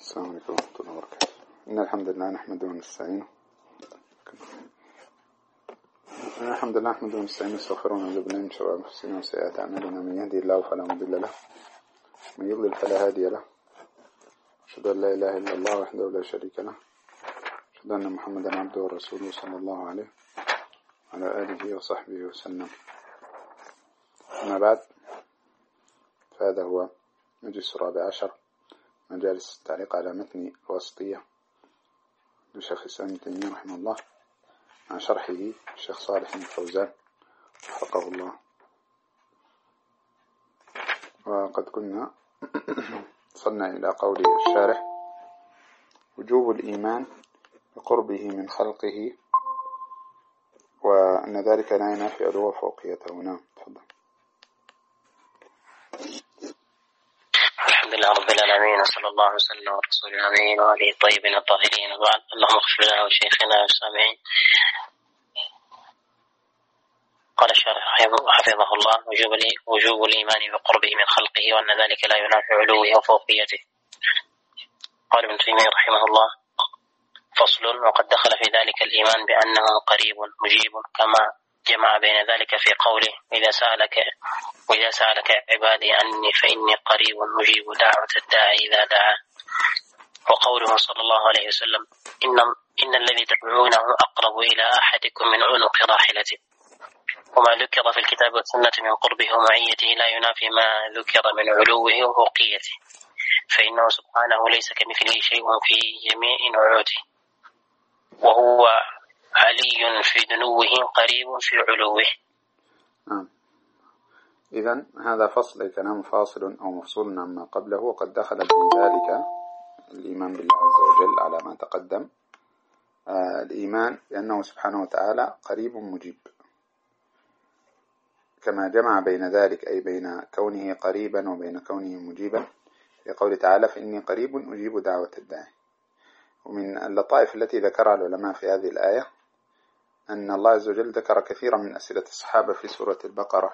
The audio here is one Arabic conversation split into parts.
السلام عليكم ورحمة الله وبركاته. إن الحمد لله نحمده ونستعينه ونستغفره ونعوذ بالله من شرور أنفسنا وسيئات أعمالنا. من يهدي الله فلا مضل له ومن يضلل فلا هادي له. أشهد أن لا إله إلا الله وحده لا شريك له. أشهد أن محمدا عبده ورسوله صلى الله عليه وعلى آله وصحبه وسلم. أما بعد، فهذا هو مجلس الرابع عشر مجالس التعليق على متن الواسطية لشيخ الإسلام ابن تيمية رحمه الله مع شرحه الشيخ صالح بن فوزان وفقه الله. وقد كنا وصلنا إلى قول الشارح: وجوب الإيمان بقربه من خلقه وأن ذلك لا ينافي علو فوقيته. نعم، تفضل. الحمد لله رب العالمين، وصلى الله وسلم على رسول الأمين وآله الطيبين الطاهرين، وبعد. اللهم اغفر لنا وشيخنا والسامعين. قال الشارح حفظه الله: وجوب الإيمان بقربه من خلقه وأن ذلك لا ينافي علوه وفوقيته. قال ابن تيمية رحمه الله: فصل: وقد دخل في ذلك الإيمان بأنه قريب مجيب، كما جمع بين ذلك في قوله: وإذا سألك عبادي عني فإني قريب مجيب دعوة الداعي إذا دعا. وقوله صلى الله عليه وسلم: إن الذي تدعونه أقرب إلى أحدكم من عنق راحلته. وما ذكر في الكتاب والسنة من قربه ومعيته لا ينافي ما ذكر من علوه وفوقيته، فإنه سبحانه ليس كمثله شيء في جميع نعوته، وهو علي في دنوه قريب في علوه. إذن هذا فصل كلام فاصل أو مفصول عما قبله، وقد دخل في ذلك الإيمان بالله عز وجل على ما تقدم. الإيمان بأنه سبحانه وتعالى قريب مجيب، كما جمع بين ذلك أي بين كونه قريبا وبين كونه مجيبا في قوله تعالى: فإني قريب أجيب دعوة الداعي. ومن اللطائف التي ذكرها العلماء في هذه الآية أن الله عز وجل ذكر كثيرا من أسئلة الصحابة في سورة البقرة،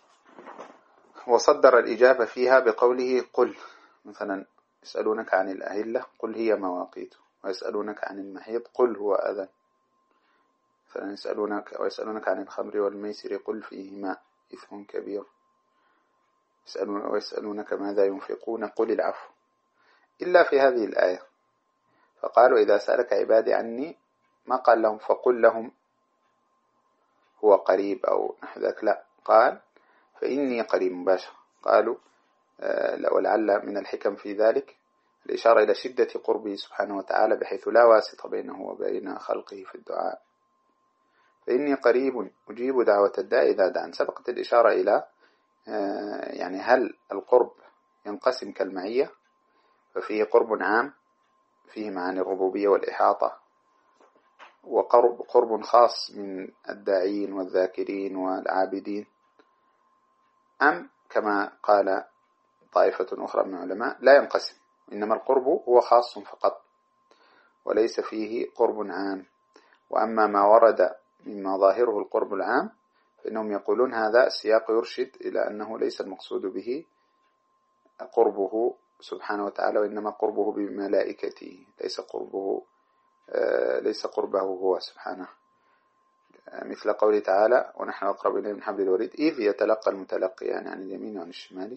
وصدر الإجابة فيها بقوله: قل. مثلا يسألونك عن الأهلة قل هي مواقيت، ويسألونك عن المحيض قل هو أذى. مثلا يسألونك عن الخمر والميسر قل فيهما إثم كبير. ويسألونك ماذا ينفقون قل العفو، إلا في هذه الآية فقالوا: إذا سألك عبادي عني، ما قال لهم فقل لهم هو قريب أو نحو ذلك، لا، قال فإني قريب مباشر. قالوا ولعل من الحكم في ذلك الإشارة إلى شدة قربه سبحانه وتعالى، بحيث لا واسطة بينه وبين خلقه في الدعاء. فإني قريب أجيب دعوة الداعي إذا دعان. سبقت الإشارة إلى يعني هل القرب ينقسم كالمعية، ففيه قرب عام فيه معاني الربوبية والإحاطة، وقرب خاص من الداعين والذاكرين والعابدين، أم كما قال طائفة أخرى من العلماء لا ينقسم، إنما القرب هو خاص فقط وليس فيه قرب عام. وأما ما ورد مما ظاهره القرب العام فإنهم يقولون هذا السياق يرشد إلى أنه ليس المقصود به قربه سبحانه وتعالى، وإنما قربه بملائكته، ليس قربه هو سبحانه، مثل قوله تعالى: ونحن أقرب إليه من حبل الوريد إذ يتلقى المتلقيان عن اليمين وعن الشمال.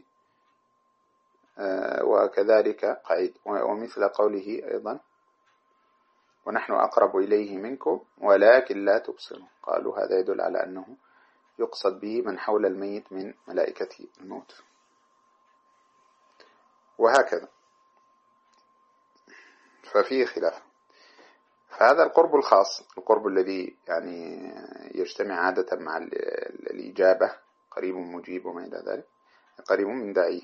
وكذلك قعيد. ومثل قوله أيضا: ونحن أقرب إليه منكم ولكن لا تبصرون. قالوا هذا يدل على أنه يقصد به من حول الميت من ملائكة الموت. وهكذا، ففيه خلاف. فهذا القرب الخاص، القرب الذي يعني يجتمع عادة مع الإجابة، قريب مجيب وما إلى ذلك، قريب من داعيه.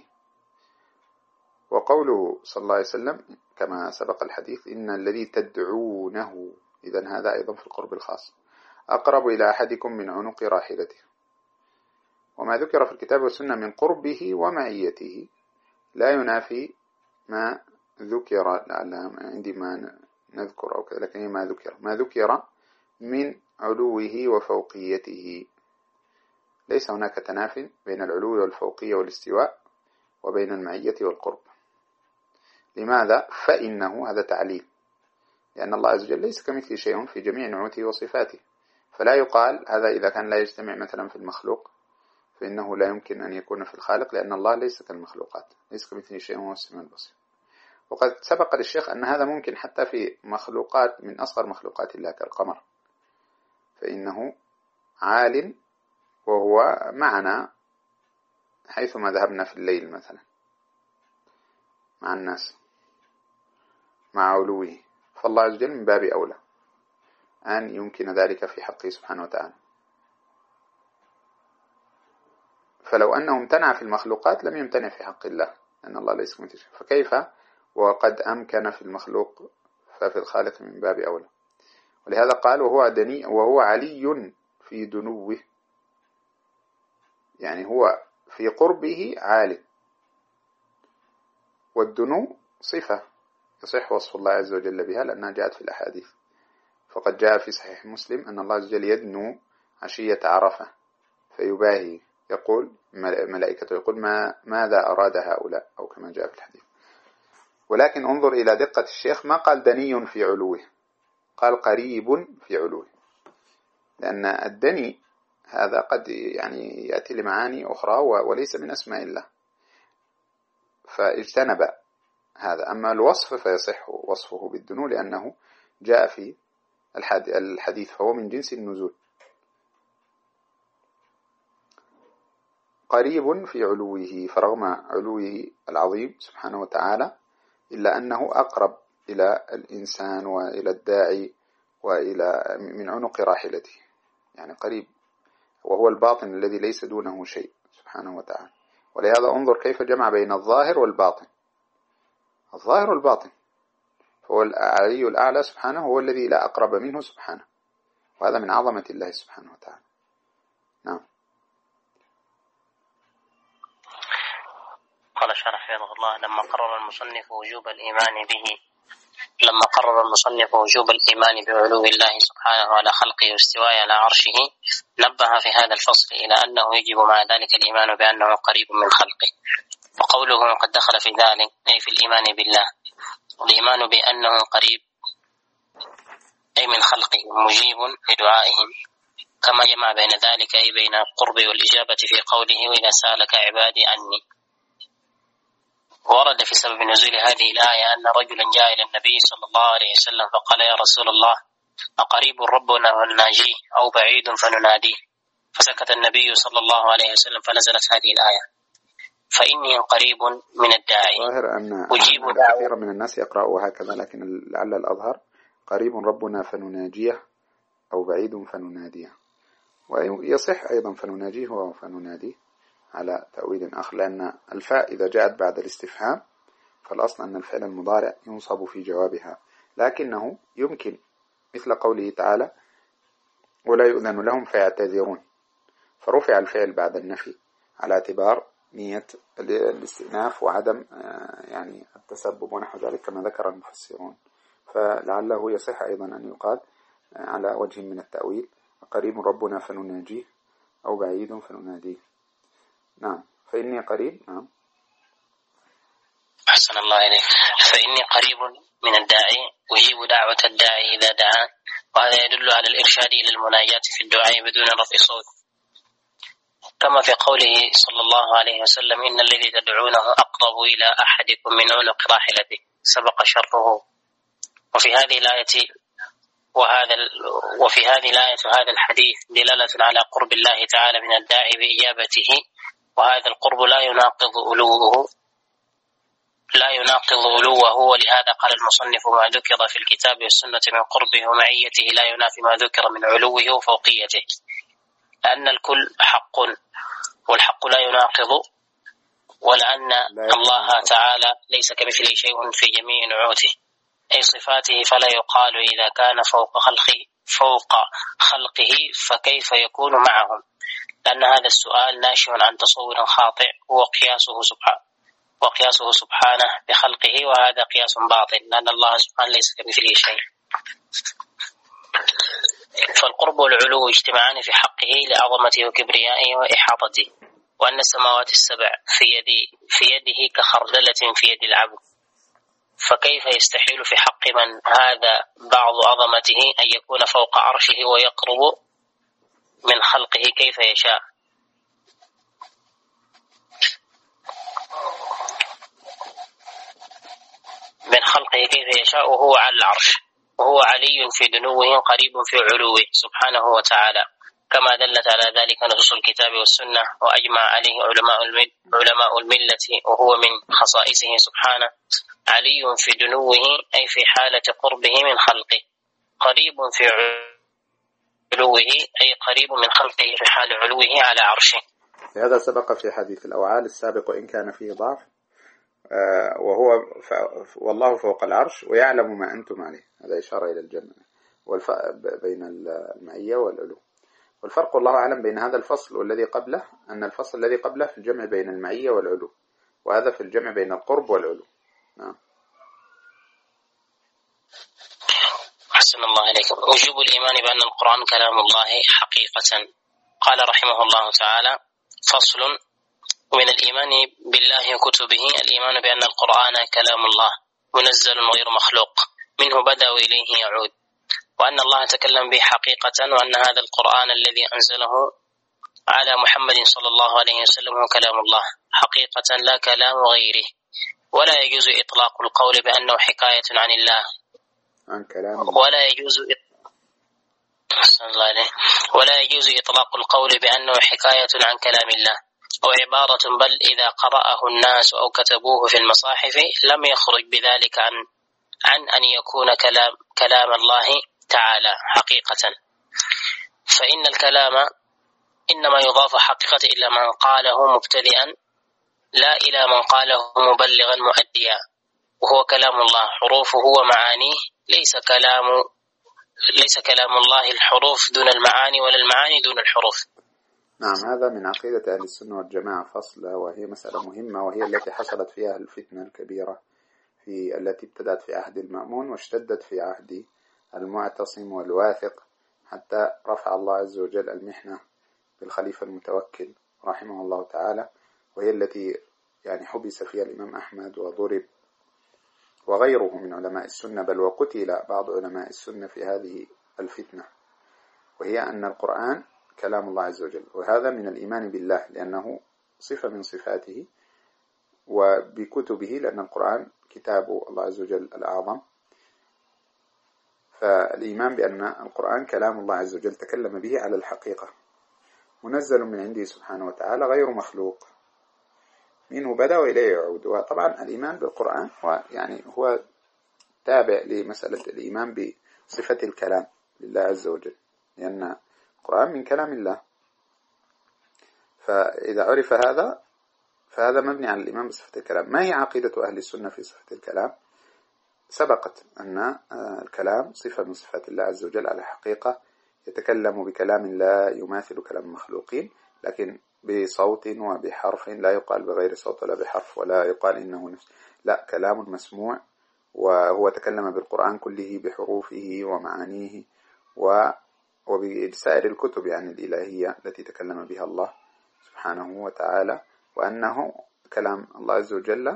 وقوله صلى الله عليه وسلم كما سبق الحديث: إن الذي تدعونه، إذن هذا أيضا في القرب الخاص، أقرب إلى أحدكم من عنق راحلته. وما ذكر في الكتاب والسنة من قربه ومعيته لا ينافي ما ذكر، عندي ما نذكر أو كذا، لكن ما ذكر من علوه وفوقيته. ليس هناك تناف بين العلو والفوقية والاستواء وبين المعية والقرب، لماذا؟ فإنه هذا تعليل، لأن الله عز وجل ليس كمثله شيء في جميع نعوته وصفاته، فلا يقال هذا إذا كان لا يجتمع مثلا في المخلوق فإنه لا يمكن أن يكون في الخالق، لأن الله ليس كالمخلوقات، ليس كمثله شيء وهو السميع البصير. وقد سبق للشيخ أن هذا ممكن حتى في مخلوقات من أصغر مخلوقات الله كالقمر، فإنه عال وهو معنا حيثما ذهبنا في الليل مثلا مع الناس مع علوه، فالله عز وجل من باب أولى أن يمكن ذلك في حقه سبحانه وتعالى. فلو أنه امتنع في المخلوقات لم يمتنع في حق الله، لأن الله ليس كمثله شيء، فكيف وقد أمكن في المخلوق ففي الخالق من باب أولى. ولهذا قال وهو علي في دنوه، يعني هو في قربه عالٍ، والدنو صفة يصح وصف الله عز وجل بها لأنها جاءت في الأحاديث، فقد جاء في صحيح مسلم أن الله عز وجل يدنو عشية عرفة فيباهي، يقول ملائكته يقول ماذا أراد هؤلاء، أو كما جاء في الحديث. ولكن انظر إلى دقة الشيخ، ما قال دني في علوه، قال قريب في علوه، لأن الدني هذا قد يعني يأتي لمعاني أخرى وليس من أسماء الله، فاجتنب هذا. أما الوصف فيصح وصفه بالدنو لأنه جاء في الحديث، فهو من جنس النزول. قريب في علوه، فرغم علوه العظيم سبحانه وتعالى إلا أنه أقرب إلى الإنسان وإلى الداعي وإلى من عنق راحلته، يعني قريب، وهو الباطن الذي ليس دونه شيء سبحانه وتعالى. ولهذا انظر كيف جمع بين الظاهر والباطن، الظاهر والباطن، فهو العلي الأعلى سبحانه هو الذي لا أقرب منه سبحانه، وهذا من عظمة الله سبحانه وتعالى. نعم. قال الشارح حفظه الله لما قرر المصنف وجوب الإيمان بعلو الله سبحانه على خلقه واستوائه على عرشه، نبه في هذا الفصل إلى أنه يجب مع ذلك الإيمان بأنه قريب من خلقه. وقوله قد دخل في ذلك أي في الإيمان بالله، والإيمان بأنه قريب أي من خلقه مجيب لدعائهم، كما جمع بين ذلك أي بين القرب والإجابة في قوله وإذا سألك عبادي عني. ورد في سبب نزول هذه الآية أن رجلا جاء إلى النبي صلى الله عليه وسلم فقال يا رسول الله أقريب ربنا ونناجيه أو بعيد فنناديه؟ فسكت النبي صلى الله عليه وسلم فنزلت هذه الآية فإني قريب من الداعي ظاهر أن كثيرا من الناس يقرأوا هكذا، لكن لعل الأظهر قريب ربنا فنناجيه أو بعيد فنناديه، ويصح أيضا فنناجيه وفنناديه على تأويل آخر، لأن الفاء إذا جاءت بعد الاستفهام فالأصل أن الفعل المضارع ينصب في جوابها، لكنه يمكن مثل قوله تعالى ولا يؤذن لهم فيعتذرون، فرفع الفعل بعد النفي على اعتبار نية الاستئناف وعدم يعني التسبب ونحو ذلك كما ذكر المفسرون، فلعله يصح أيضا أن يقال على وجه من التأويل قريب ربنا فنناجيه أو بعيد فنناديه. نعم. فإني قريب. نعم. أحسن الله إليك. فإني قريب من الداعي أجيب دعوة الداعي إذا دعان، وهذا يدل على الإرشاد إلى المناجاة في الدعاء بدون رفع صوت، كما في قوله صلى الله عليه وسلم إن الذي تدعونه أقرب إلى أحدكم من عنق راحلته سبق شرفه. وفي هذه الآية وهذا الحديث دلالة على قرب الله تعالى من الداعي بإجابته، وهذا القرب لا يناقض علوه، ولهذا قال المصنف ما ذكر في الكتاب والسنة من قربه ومعيته لا ينافي ما ذكر من علوه وفوقيته، لأن الكل حق والحق لا يناقض، ولأن الله تعالى ليس كمثله شيء في جميع نعوته أي صفاته، فلا يقال إذا كان فوق خلقه فكيف يكون معهم، لأن هذا السؤال ناشئ عن تصور خاطئ وقياسه سبحانه بخلقه، وهذا قياس باطل لأن الله سبحانه ليس كمثله شيء. فالقرب والعلو اجتماعان في حقه لعظمته وكبريائه وإحاطته، وأن السماوات السبع في يده كخردلة في يد العبد، فكيف يستحيل في حق من هذا بعض عظمته أن يكون فوق عرشه ويقرب من خلقه كيف يشاء؟ من خلقه كيف يشاء وهو على العرش، وهو علي في دنوه قريب في علوه سبحانه وتعالى، كما دلت على ذلك نصوص الكتاب والسنة، وأجمع عليه علماء الملة، وهو من خصائصه سبحانه علي في دنوه أي في حالة قربه من خلقه، قريب في علوه أي قريب من خلقه في حال علوه على عرشه. هذا سبق في حديث الأوعال السابق وإن كان فيه ضعف، وهو والله فوق العرش ويعلم ما أنتم عليه، هذا إشارة إلى الجنة بين المعية والعلو. والفرق والله أعلم بين هذا الفصل والذي قبله أن الفصل الذي قبله في الجمع بين المعية والعلو، وهذا في الجمع بين القرب والعلو. نعم. أحسن الله عليكم. وجوب الإيمان بأن القرآن كلام الله حقيقة. قال رحمه الله تعالى: فصل: ومن الإيمان بالله وكتبه الإيمان بأن القرآن كلام الله منزل غير مخلوق، منه بدأ وإليه يعود، وأن الله تكلم به حقيقة، وأن هذا القرآن الذي أنزله على محمد صلى الله عليه وسلم هو كلام الله حقيقة لا كلام غيره، ولا يجوز إطلاق القول بأنه حكاية عن الله، ولا يجوز إطلاق القول بأنه حكاية عن كلام الله أو عبارة، بل إذا قرأه الناس أو كتبوه في المصاحف لم يخرج بذلك عن أن يكون كلام الله تعالى حقيقة، فإن الكلام إنما يضاف حقيقة إلى من قاله مبتدئا لا إلى من قاله مبلغا مؤديا، وهو كلام الله حروفه ومعانيه، ليس كلام الله الحروف دون المعاني ولا المعاني دون الحروف. نعم، هذا من عقيدة أهل السنة والجماعة فصلة، وهي مسألة مهمة، وهي التي حصلت فيها الفتنة الكبيرة التي ابتدت في عهد المأمون واشتدت في عهد المعتصم والواثق، حتى رفع الله عز وجل المحنة بالخليفة المتوكل رحمه الله تعالى، وهي التي يعني حبس فيها الإمام أحمد وضرب وغيره من علماء السنة، بل وقتل بعض علماء السنة في هذه الفتنة، وهي أن القرآن كلام الله عز وجل، وهذا من الإيمان بالله لأنه صفة من صفاته، وبكتبه لأن القرآن كتاب الله عز وجل الأعظم. فالإيمان بأن القرآن كلام الله عز وجل تكلم به على الحقيقة، منزل من عنده سبحانه وتعالى غير مخلوق، منه بدأ وإليه يعود. وطبعا الإيمان بالقرآن يعني هو تابع لمسألة الإيمان بصفة الكلام لله عز وجل، لأن القرآن من كلام الله، فإذا عرف هذا فهذا مبني على الإيمان بصفة الكلام. ما هي عقيدة أهل السنة في صفة الكلام؟ سبقت أن الكلام صفة من صفات الله عز وجل على حقيقة، يتكلم بكلام لا يماثل كلام المخلوقين، لكن بصوت وبحرف، لا يقال بغير صوت ولا بحرف، ولا يقال إنه نفس، لا، كلام مسموع، وهو تكلم بالقرآن كله بحروفه ومعانيه وبسائر الكتب يعني الإلهية التي تكلم بها الله سبحانه وتعالى، وأنه كلام الله عز وجل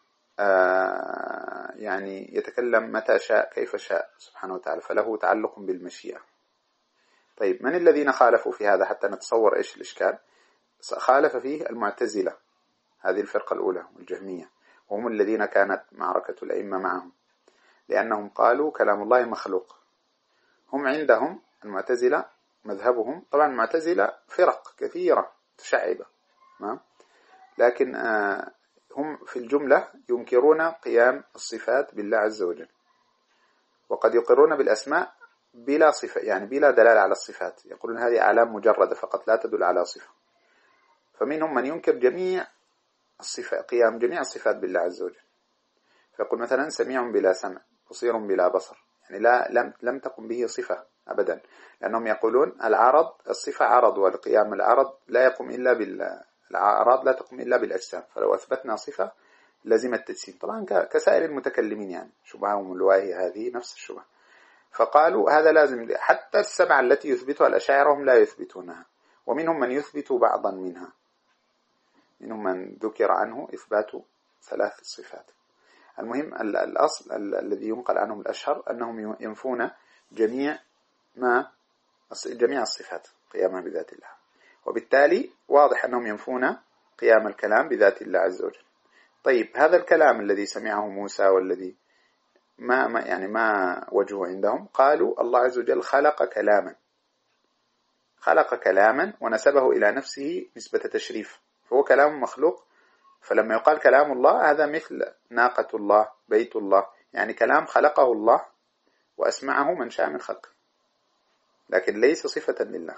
يعني يتكلم متى شاء كيف شاء سبحانه وتعالى، فله تعلق بالمشيئة. طيب، من الذين خالفوا في هذا حتى نتصور إيش الإشكال؟ خالف فيه المعتزلة، هذه الفرقة الأولى والجهمية، وهم الذين كانت معركة الأئمة معهم، لأنهم قالوا كلام الله مخلوق. هم عندهم المعتزلة مذهبهم، طبعا المعتزلة فرق كثيرة متشعبة، لكن هم في الجملة ينكرون قيام الصفات بالله عز وجل، وقد يقرون بالأسماء بلا صفة، يعني بلا دلالة على الصفات، يقولون هذه أعلام مجردة فقط لا تدل على صفة. فمنهم من ينكر جميع الصفات، قيام جميع الصفات بالله عز وجل، فيقول مثلا سميع بلا سمع، بصير بلا بصر، يعني لم تقم به صفة أبدا، لأنهم يقولون العرض الصفة عرض، والقيام العرض لا يقوم إلا الأعراض لا تقوم إلا بالأجسام، فلو أثبتنا صفة لازم التجسيم، طبعا كسائر المتكلمين، يعني شبههم الواهية هذه نفس الشبهة. فقالوا هذا لازم، حتى السبعة التي يثبتها الأشاعرة هم لا يثبتونها، ومنهم من يثبت بعضا منها، منهم من ذكر عنه إثبات 3 صفات. المهم الأصل الذي ينقل عنهم الأشهر أنهم ينفون جميع الصفات قيامها بذات الله، وبالتالي واضح أنهم ينفون قيام الكلام بذات الله عز وجل. طيب هذا الكلام الذي سمعه موسى والذي ما وجهه عندهم؟ قالوا الله عز وجل خلق كلاما ونسبه إلى نفسه نسبة تشريف، فهو كلام مخلوق. فلما يقال كلام الله هذا مثل ناقة الله، بيت الله، يعني كلام خلقه الله وأسمعه من شاء من خلقه، لكن ليس صفة لله.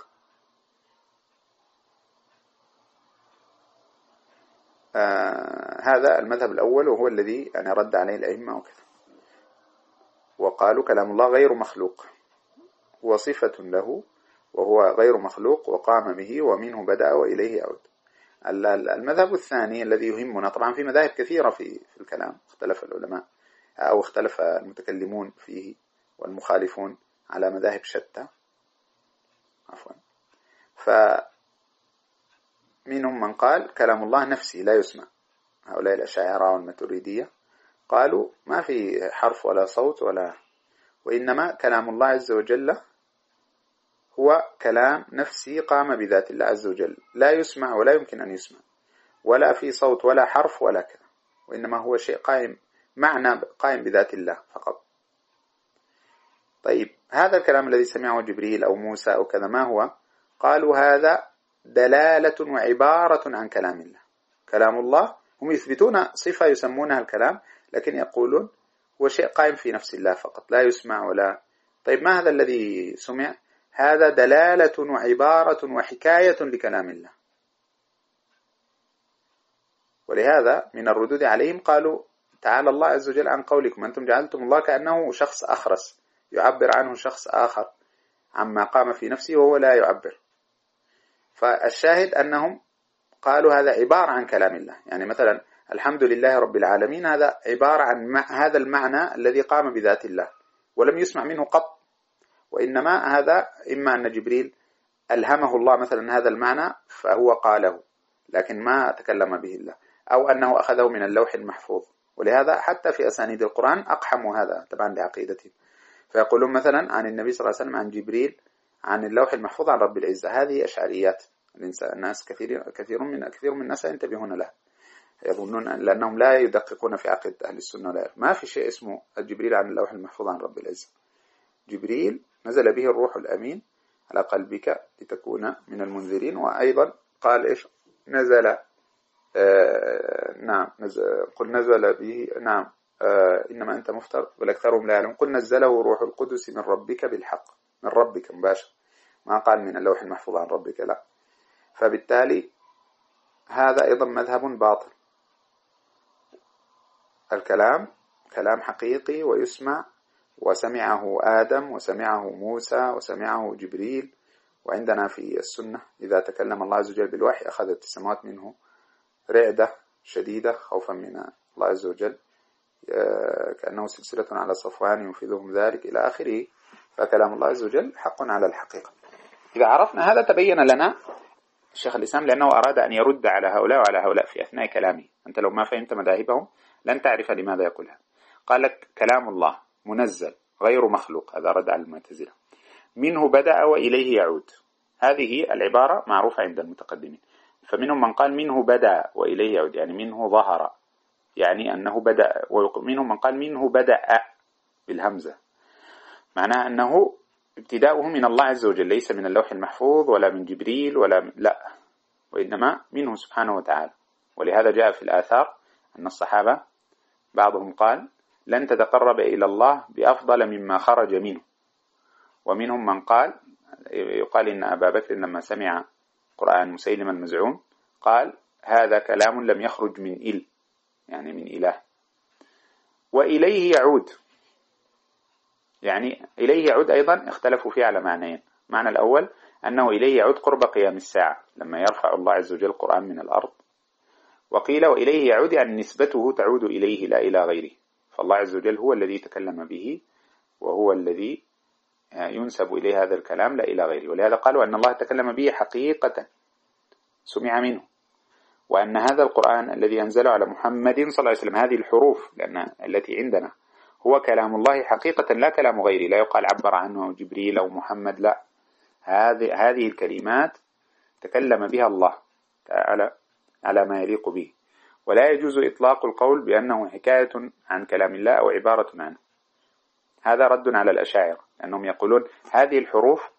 هذا المذهب الأول، وهو الذي أنا رد عليه الأئمة وكذا، وقالوا كلام الله غير مخلوق، هو صفة له وهو غير مخلوق وقام به ومنه بدأ وإليه يعود. المذهب الثاني الذي يهمنا، طبعا في مذاهب كثيرة في الكلام، اختلف العلماء أو اختلف المتكلمون فيه والمخالفون على مذاهب شتى، فمنهم من قال كلام الله نفسي لا يسمع، هؤلاء الأشاعرة والماتريدية قالوا ما في حرف ولا صوت وإنما كلام الله عز وجل هو كلام نفسي قام بذات الله عز وجل، لا يسمع ولا يمكن أن يسمع، ولا في صوت ولا حرف ولا كذا، وإنما هو شيء معنى قائم بذات الله فقط. طيب هذا الكلام الذي سمعه جبريل أو موسى أو كذا ما هو؟ قالوا هذا دلالة وعبارة عن كلام الله. كلام الله هم يثبتون صفة يسمونها الكلام، لكن يقولون هو شيء قائم في نفس الله فقط، لا يسمع ولا. طيب ما هذا الذي سمع؟ هذا دلالة وعبارة وحكاية لكلام الله. ولهذا من الردود عليهم قالوا تعالى الله عز وجل عن قولكم أنتم جعلتم الله كأنه شخص أخرس يعبر عنه شخص آخر عما قام في نفسه وهو لا يعبر. فالشاهد أنهم قالوا هذا عبارة عن كلام الله، يعني مثلا الحمد لله رب العالمين هذا عبارة عن هذا المعنى الذي قام بذات الله ولم يسمع منه قط، وإنما هذا إما أن جبريل ألهمه الله مثلا هذا المعنى فهو قاله لكن ما تكلم به الله، أو أنه أخذه من اللوح المحفوظ. ولهذا حتى في أسانيد القرآن أقحموا هذا طبعا لعقيدتهم، فيقولون مثلا عن النبي صلى الله عليه وسلم عن جبريل عن اللوح المحفوظ عن رب العزة. هذه أشعريات الناس كثير من الناس ينتبهون لها، يظنون لأنهم لا يدققون في عقيدة أهل السنة، لا ما في شيء اسمه جبريل عن اللوح المحفوظ عن رب العزة. جبريل نزل به الروح الأمين على قلبك لتكون من المنذرين، وأيضا قال إيش نزل قل نزل به إنما أنت مفتر والأكثرهم لا يعلمون، قل نزله روح القدس من ربك بالحق، من ربك مباشر، ما قال من اللوح المحفوظ عن ربك، لا. فبالتالي هذا أيضا مذهب باطل. الكلام كلام حقيقي ويسمع، وسمعه آدم وسمعه موسى وسمعه جبريل. وعندنا في السنة إذا تكلم الله عز وجل بالوحي أخذت السماوات منه رعدة شديدة خوفا من الله عز وجل، كأنه سلسلة على صفوان ينفذهم ذلك إلى آخره. فكلام الله عز وجل حق على الحقيقة. إذا عرفنا هذا تبين لنا الشيخ الإسلام، لأنه أراد أن يرد على هؤلاء وعلى هؤلاء في أثناء كلامه. أنت لو ما فهمت مذاهبهم لن تعرف لماذا يقولها. قال لك كلام الله منزل غير مخلوق، هذا رد على المعتزلة، منه بدأ وإليه يعود. هذه العبارة معروفة عند المتقدمين، فمنهم من قال منه بدأ وإليه يعود، يعني منه ظهر، يعني أنه بدأ. ومنهم من قال منه بدأ بالهمزة، معناه أنه ابتداؤه من الله عز وجل، ليس من اللوح المحفوظ ولا من جبريل لا، وإنما منه سبحانه وتعالى. ولهذا جاء في الآثار أن الصحابة بعضهم قال لن تتقرب إلى الله بأفضل مما خرج منه. ومنهم من قال يقال إن أبا بكر لما سمع قرآن مسيلم المزعوم قال هذا كلام لم يخرج من يعني من إله. وإليه يعود، يعني إليه يعود أيضا اختلفوا فيه على معنيين. معنى الأول أنه إليه يعود قرب قيام الساعة لما يرفع الله عز وجل القرآن من الأرض، وقيل وإليه يعود يعني نسبته تعود إليه لا إلى غيره، فالله عز وجل هو الذي تكلم به وهو الذي ينسب إليه هذا الكلام لا إلى غيره. ولهذا قالوا أن الله تكلم به حقيقة سمع منه، وأن هذا القرآن الذي أنزله على محمد صلى الله عليه وسلم هذه الحروف لأن التي عندنا هو كلام الله حقيقة لا كلام غيره، لا يقال عبر عنه جبريل أو محمد، لا، هذه الكلمات تكلم بها الله تعالى على ما يليق به، ولا يجوز إطلاق القول بأنه حكاية عن كلام الله أو عبارة عنه. هذا رد على الأشاعرة لأنهم يقولون هذه الحروف،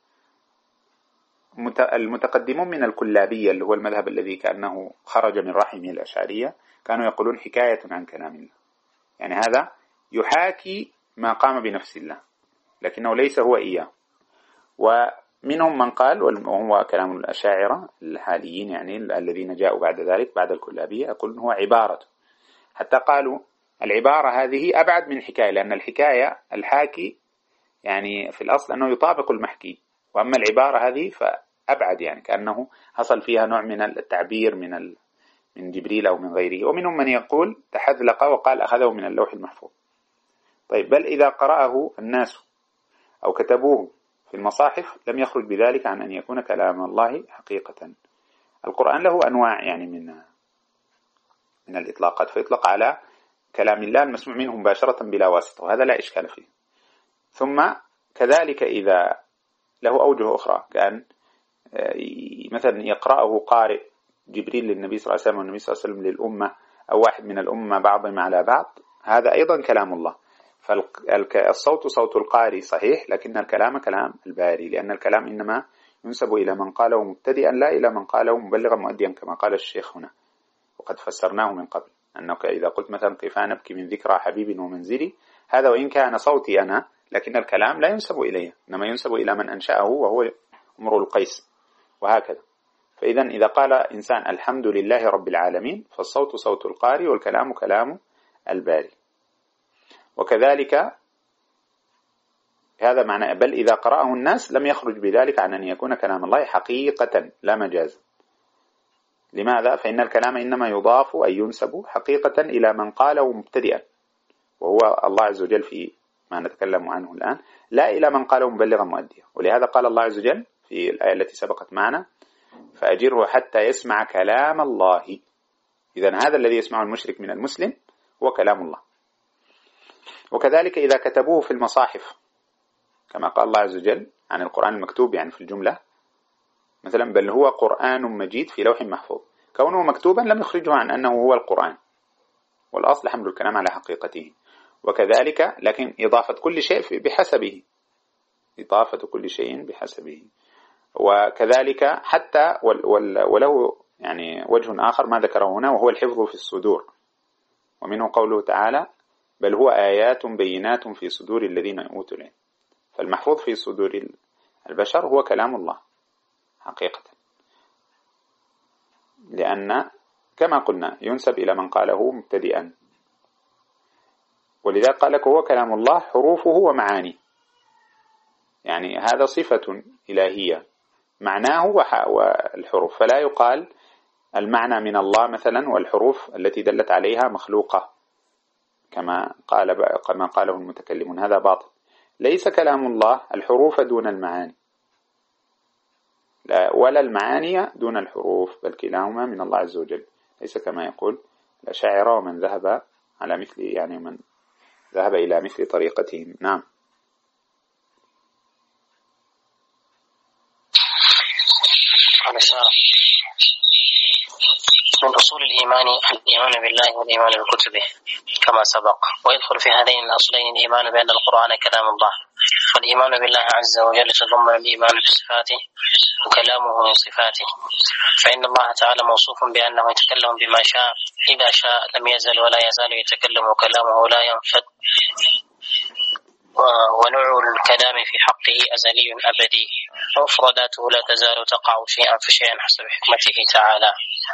المتقدمون من الكلابية اللي هو المذهب الذي كأنه خرج من رحمه الأشعرية كانوا يقولون حكاية عن كلام الله، يعني هذا يحاكي ما قام بنفس الله لكنه ليس هو إياه. ومنهم من قال، وهو كلام الأشاعرة الحاليين يعني الذين جاءوا بعد ذلك بعد الكلابية، يقولون هو عبارة، حتى قالوا العبارة هذه أبعد من حكاية، لأن الحكاية الحاكي يعني في الأصل أنه يطابق المحكي، وأما العبارة هذه فأبعد، يعني كأنه حصل فيها نوع من التعبير من جبريل أو من غيره. ومنهم من يقول تحذلق وقال أخذه من اللوح المحفوظ. طيب، بل إذا قرأه الناس أو كتبوه في المصاحف لم يخرج بذلك عن أن يكون كلام الله حقيقة. القرآن له أنواع يعني من الإطلاقات، فيطلق على كلام الله المسموع منه مباشرة بلا واسطة، وهذا لا إشكال فيه. ثم كذلك إذا له أوجه أخرى، كأن مثلا يقرأه قارئ جبريل للنبي صلى الله عليه وسلم والنبي صلى الله عليه وسلم للأمة، أو واحد من الأمة بعضهم على بعض، هذا أيضا كلام الله. فالصوت صوت القارئ صحيح، لكن الكلام كلام الباري، لأن الكلام إنما ينسب إلى من قاله مبتدئا لا إلى من قاله مبلغا مؤديا كما قال الشيخ هنا، وقد فسرناه من قبل أنك إذا قلت مثلا كيف نبكي من ذكرى حبيب ومنزلي، هذا وإن كان صوتي أنا لكن الكلام لا ينسب إليه، إنما ينسب إلى من أنشأه وهو امرؤ القيس، وهكذا. فإذا إذا قال إنسان الحمد لله رب العالمين فالصوت صوت القارئ والكلام كلام الباري. وكذلك هذا معنى بل إذا قرأه الناس لم يخرج بذلك عن أن يكون كلام الله حقيقة لا مجازا. لماذا؟ فإن الكلام إنما يضاف أي ينسب حقيقة إلى من قاله مبتدئا، وهو الله عز وجل في ما نتكلم عنه الآن، لا إلى من قاله مبلغا مؤديا. ولهذا قال الله عز وجل في الآية التي سبقت معنا فأجره حتى يسمع كلام الله. إذن هذا الذي يسمعه المشرك من المسلم هو كلام الله. وكذلك إذا كتبوه في المصاحف كما قال الله عز وجل عن القرآن المكتوب يعني في الجملة، مثلا بل هو قرآن مجيد في لوح محفوظ، كونه مكتوبا لم يخرجه عن أنه هو القرآن، والأصل حمل الكلام على حقيقته. وكذلك لكن إضافة كل شيء بحسبه، إضافة كل شيء بحسبه. وكذلك حتى وله يعني وجه آخر ما ذكره هنا، وهو الحفظ في الصدور، ومنه قوله تعالى بل هو آيات بينات في صدور الذين أوتوا العلم. فالمحفوظ في صدور البشر هو كلام الله حقيقة، لأن كما قلنا ينسب إلى من قاله مبتدئا، ولذلك قال لك هو كلام الله حروفه ومعاني، يعني هذا صفة إلهية معناه والحروف، فلا يقال المعنى من الله مثلا والحروف التي دلت عليها مخلوقة كما قاله المتكلمون، هذا باطل. ليس كلام الله الحروف دون المعاني ولا المعاني دون الحروف، بل كلاهما من الله عز وجل، ليس كما يقول الأشاعرة ومن ذهب على مثل يعني من ذهب إلى مثل طريقتهم. نعم. من أصول الإيمان بالله والإيمان بكتبه كما سبق، ويدخل في هذين الأصلين الإيمان بأن القرآن كلام الله، والإيمان بالله عز وجل يتضمن الإيمان بصفاته وكلامه من صفاته، فإن الله تعالى موصوف بأنه يتكلم بما شاء إذا شاء لم يزل ولا يزال يتكلم وكلامه لا ينفد، ونوع الكلام في حقه أزلي أبدي، ومفرداته لا تزال تقع شيئا فشيئا حسب حكمته تعالى.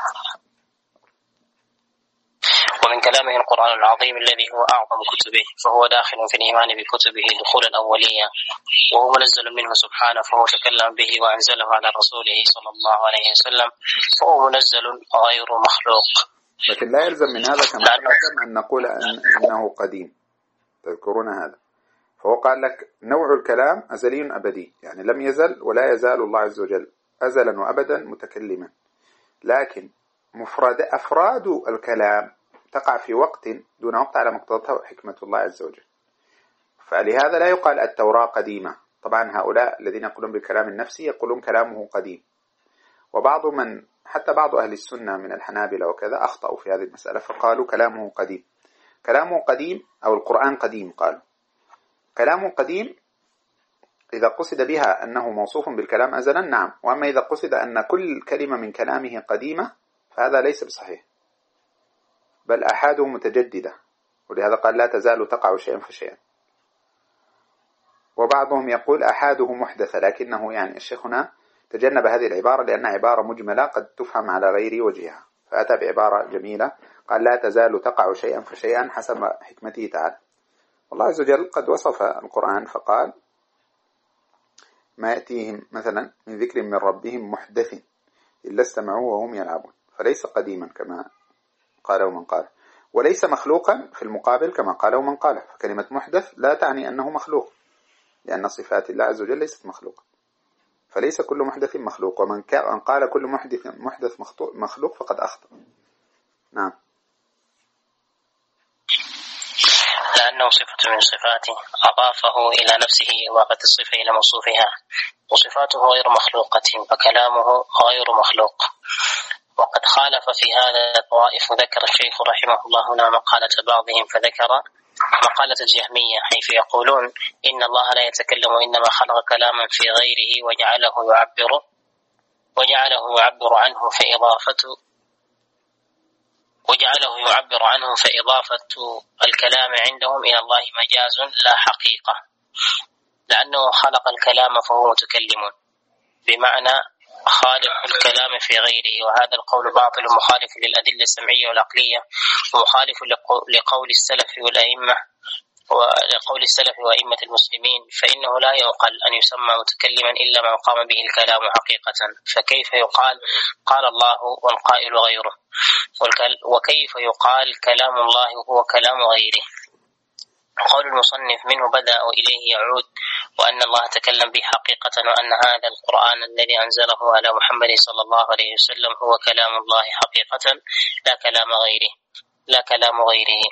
ومن كلامه القرآن العظيم الذي هو أعظم كتبه، فهو داخل في الإيمان بكتبه دخولا أوليا، وهو منزل منه سبحانه، فهو تكلم به وأنزله على رسوله صلى الله عليه وسلم، فهو منزل غير مخلوق. لكن لا يلزم من هذا كما تقدم أن نقول إنه قديم، تذكرون هذا. فهو قال لك نوع الكلام أزلي أبدي، يعني لم يزل ولا يزال الله عز وجل أزلا وأبدا متكلما، لكن أفراد الكلام تقع في وقت دون وقت على مقتضى حكمة الله عز وجل. فلهذا لا يقال التوراة قديمة. طبعا هؤلاء الذين يقولون بالكلام النفسي يقولون كلامه قديم، وبعض من حتى بعض أهل السنة من الحنابلة وكذا أخطأوا في هذه المسألة فقالوا كلامه قديم. كلامه قديم أو القرآن قديم، قالوا كلامه قديم إذا قصد بها أنه موصوف بالكلام أزلا، نعم. وأما إذا قصد أن كل كلمة من كلامه قديمة فهذا ليس بصحيح، بل أحاده متجددة، ولهذا قال لا تزال تقع شيئا فشيئا. وبعضهم يقول أحاده محدثة، لكنه يعني الشيخ هنا تجنب هذه العبارة لأنها عبارة مجملة قد تفهم على غير وجهها، فأتى بعبارة جميلة قال لا تزال تقع شيئا فشيئا حسب حكمته تعالى. الله عز وجل قد وصف القرآن فقال ما يأتيهم مثلا من ذكر من ربهم محدث إلا استمعوه وهم يلعبون، فليس قديما كما قاله من قال، وليس مخلوقا في المقابل كما قاله من قال. فكلمة محدث لا تعني أنه مخلوق، لأن صفات الله عز وجل ليست مخلوقة، فليس كل محدث مخلوق. ومن قال كل محدث مخلوق فقد أخطأ. نعم. لأنه صفة من صفاته أضافه إلى نفسه إضافة الصفة إلى موصوفها، وصفاته غير مخلوقة فكلامه غير مخلوق. وقد خالف في هذا طوائف. ذكر الشيخ رحمه الله هنا مقالة بعضهم، فذكر مقالة الجهمية حيث يقولون إن الله لا يتكلم وإنما خلق كلاما في غيره وجعله يعبر عنه فإضافة الكلام عندهم إلى الله مجاز لا حقيقة، لأنه خلق الكلام فهو متكلم، بمعنى خالق الكلام في غيره. وهذا القول باطل مخالف للأدلة السمعية والعقلية، ومخالف لقول السلف والأئمة وأئمة المسلمين، فإنه لا يعقل أن يسمى متكلما إلا ما قام به الكلام حقيقة. فكيف يقال قال الله والقائل غيره، وكيف يقال كلام الله هو كلام غيره؟ قول المصنف منه بدأ وإليه يعود، وأن الله تكلم به حقيقة، وأن هذا القرآن الذي أنزله على محمد صلى الله عليه وسلم هو كلام الله حقيقة لا كلام غيره.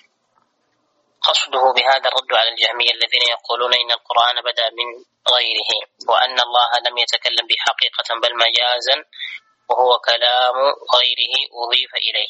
قصده بهذا الرد على الجهمية الذين يقولون إن القرآن بدأ من غيره، وأن الله لم يتكلم به حقيقة بل مجازا، وهو كلام غيره أضيف إليه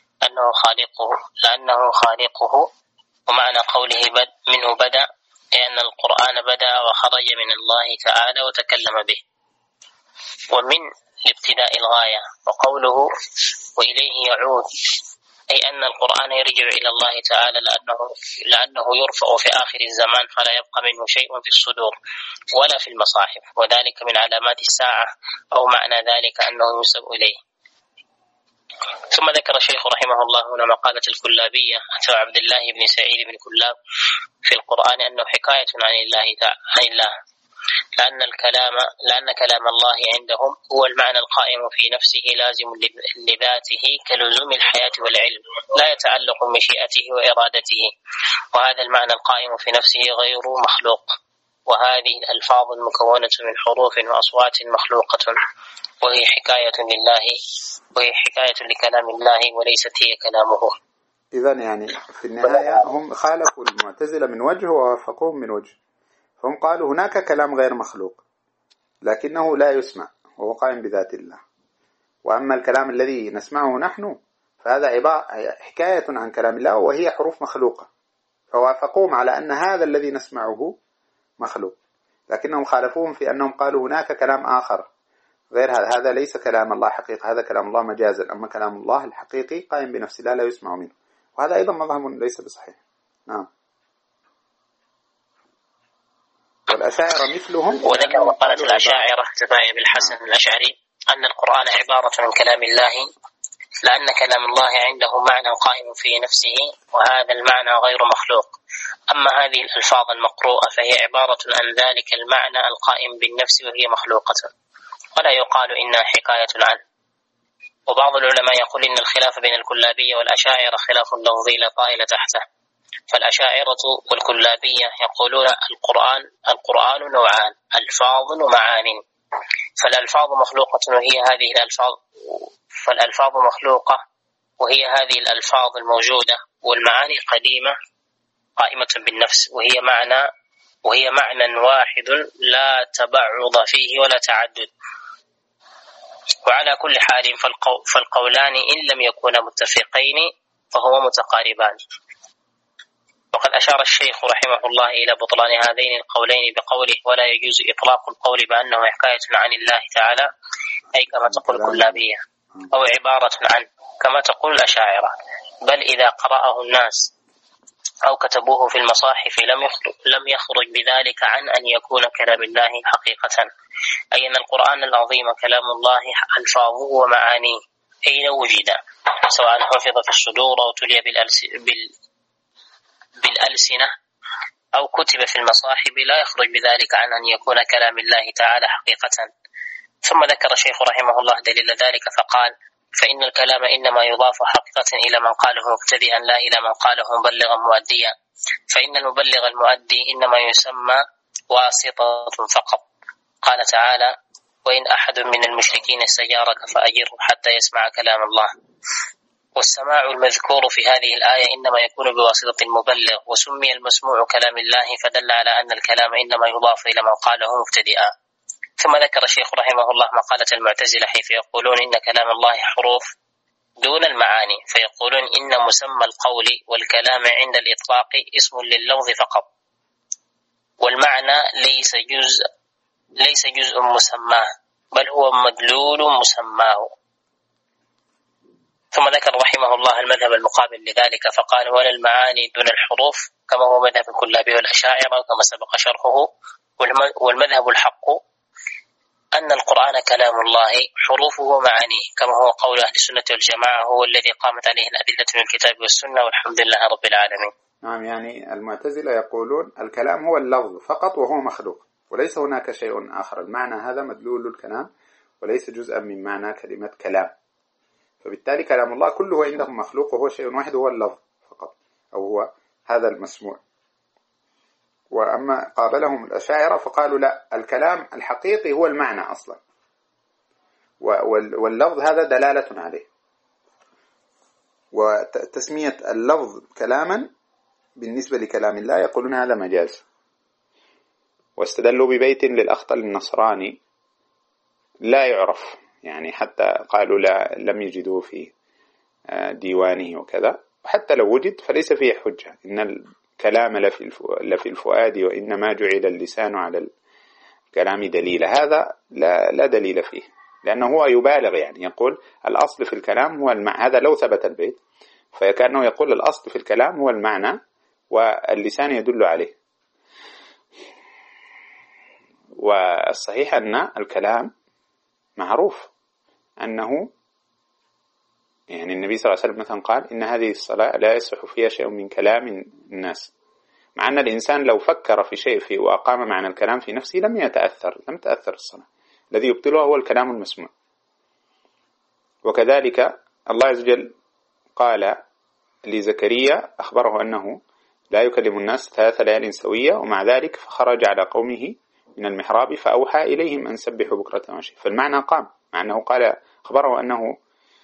لأنه خالقه. ومعنى قوله منه بدأ لأن القرآن بدأ وخرج من الله تعالى وتكلم به، ومن ابتداء الغاية. وقوله وإليه يعود أي أن القرآن يرجع إلى الله تعالى، لأنه يرفع في آخر الزمان فلا يبقى منه شيء في الصدور ولا في المصاحف، وذلك من علامات الساعة، أو معنى ذلك أنه ينسب إليه. ثم ذكر الشيخ رحمه الله هنا مقالة الكلابية أتى عبد الله بن سعيد بن كلاب في القرآن أنه حكاية عن الله، لأن كلام الله عندهم هو المعنى القائم في نفسه لازم لذاته كلزوم الحياة والعلم، لا يتعلق بمشيئته وإرادته، وهذا المعنى القائم في نفسه غير مخلوق. وهذه الألفاظ المكونة من حروف وأصوات مخلوقة، وهي حكاية لكلام الله وليست هي كلامه. إذن يعني في النهاية هم خالفوا المعتزلة من وجه ووافقوهم من وجه، فهم قالوا هناك كلام غير مخلوق لكنه لا يسمع وهو قائم بذات الله، وأما الكلام الذي نسمعه نحن فهذا حكاية عن كلام الله وهي حروف مخلوقة، فوافقوهم على أن هذا الذي نسمعه مخلوق، لكنهم خالفوهم في أنهم قالوا هناك كلام آخر غير هذا ليس كلام الله حقيقة، هذا كلام الله مجازا، أما كلام الله الحقيقي قائم بنفس الله لا يسمع منه، وهذا أيضا مذهب ليس بصحيح. نعم. والأشاعرة مثلهم. وذكر مقالة الأشاعرة تباين بالحسن الأشعري أن القرآن عبارة عن كلام الله، لأن كلام الله عنده معنى قائم في نفسه، وهذا المعنى غير مخلوق. أما هذه الألفاظ المقروءة فهي عبارة عن ذلك المعنى القائم بالنفس وهي مخلوقة، ولا يقال إنها حكاية عنه. وبعض العلماء يقول إن الخلاف بين الكلابية والأشاعرة خلاف لفظي لا طائل تحته، فالأشاعرة والكلابية يقولون القرآن نوعان، ألفاظ ومعان، فالألفاظ مخلوقة وهي هذه الألفاظ، فالألفاظ مخلوقة، وهي هذه الألفاظ الموجودة والمعاني القديمة قائمة بالنفس، وهي معنى واحد لا تبعض فيه ولا تعدد. وعلى كل حال فالقولان إن لم يكونا متفقين فهما متقاربان. وقد أشار الشيخ رحمه الله إلى بطلان هذين القولين بقوله: ولا يجوز إطلاق القول بأنه حكاية عن الله تعالى، أي كما تقول الكلابية، أو عبارة عنه كما تقول الأشاعرة، بل إذا قرأه الناس أو كتبوه في المصاحف لم يخرج بذلك عن أن يكون كلام الله حقيقة، أي أن القرآن العظيم كلام الله ألفاظه ومعانيه أين وجد، سواء حفظ في الصدور أو تلي بالألسنة أو كتب في المصاحف، لا يخرج بذلك عن أن يكون كلام الله تعالى حقيقة. ثم ذكر الشيخ رحمه الله دليل ذلك فقال: فإن الكلام إنما يضاف حقيقة إلى من قاله مبتدئا لا إلى من قاله مبلغا مؤديا، فإن المبلغ المؤدي إنما يسمى واسطة فقط. قال تعالى: وإن أحد من المشركين استجارك فأجره حتى يسمع كلام الله. والسماع المذكور في هذه الآية إنما يكون بواسطة المبلغ، وسمي المسموع كلام الله، فدل على أن الكلام إنما يضاف إلى من قاله مبتدئا. ثم ذكر الشيخ رحمه الله مقالة المعتزلة حيث يقولون إن كلام الله حروف دون المعاني، فيقولون إن مسمى القول والكلام عند الإطلاق اسم لللفظ فقط، والمعنى ليس جزء مسماه، بل هو مدلول مسماه. ثم ذكر رحمه الله المذهب المقابل لذلك فقال: ولا المعاني دون الحروف، كما هو مذهب الكلابي والأشاعرة كما سبق شرحه. والمذهب الحق أن القرآن كلام الله حروفه ومعانيه، كما هو قول أهل السنة والجماعة، هو الذي قامت عليه الأدلة من الكتاب والسنة، والحمد لله رب العالمين. نعم، يعني المعتزلة يقولون الكلام هو اللفظ فقط وهو مخلوق، وليس هناك شيء آخر، المعنى هذا مدلول الكلام وليس جزءا من معنى كلمة كلام، فبالتالي كلام الله كله عندهم مخلوق وهو شيء واحد، هو اللفظ فقط، أو هو هذا المسموع. وأما قابلهم الأشاعرة فقالوا لا، الكلام الحقيقي هو المعنى أصلا، واللفظ هذا دلالة عليه، وتسمية اللفظ كلاما بالنسبة لكلام الله يقولون هذا مجاز. واستدلوا ببيت للأخطل النصراني لا يعرف، يعني حتى قالوا لم يجدوه في ديوانه وكذا، وحتى لو وجد فليس فيه حجة، إن الكلام لفي الفؤاد وإنما جعل اللسان على الكلام دليلا. هذا لا دليل فيه، لأنه هو يبالغ، يعني يقول الأصل في الكلام هو المعنى. هذا لو ثبت البيت فكأنه يقول الأصل في الكلام هو المعنى واللسان يدل عليه. والصحيح أن الكلام معروف أنه، يعني النبي صلى الله عليه وسلم مثلا قال إن هذه الصلاة لا يصح فيها شيء من كلام الناس، مع أن الإنسان لو فكر في شيء وأقام معنى الكلام في نفسه لم تأثر الصلاة. الذي يبطلها هو الكلام المسموع. وكذلك الله عز وجل قال لزكريا، أخبره أنه لا يكلم الناس 3 ليال سوية، ومع ذلك فخرج على قومه من المحراب فأوحى إليهم أن سبحوا بكرة وعشيا، فالمعنى قام، مع أنه أخبره أنه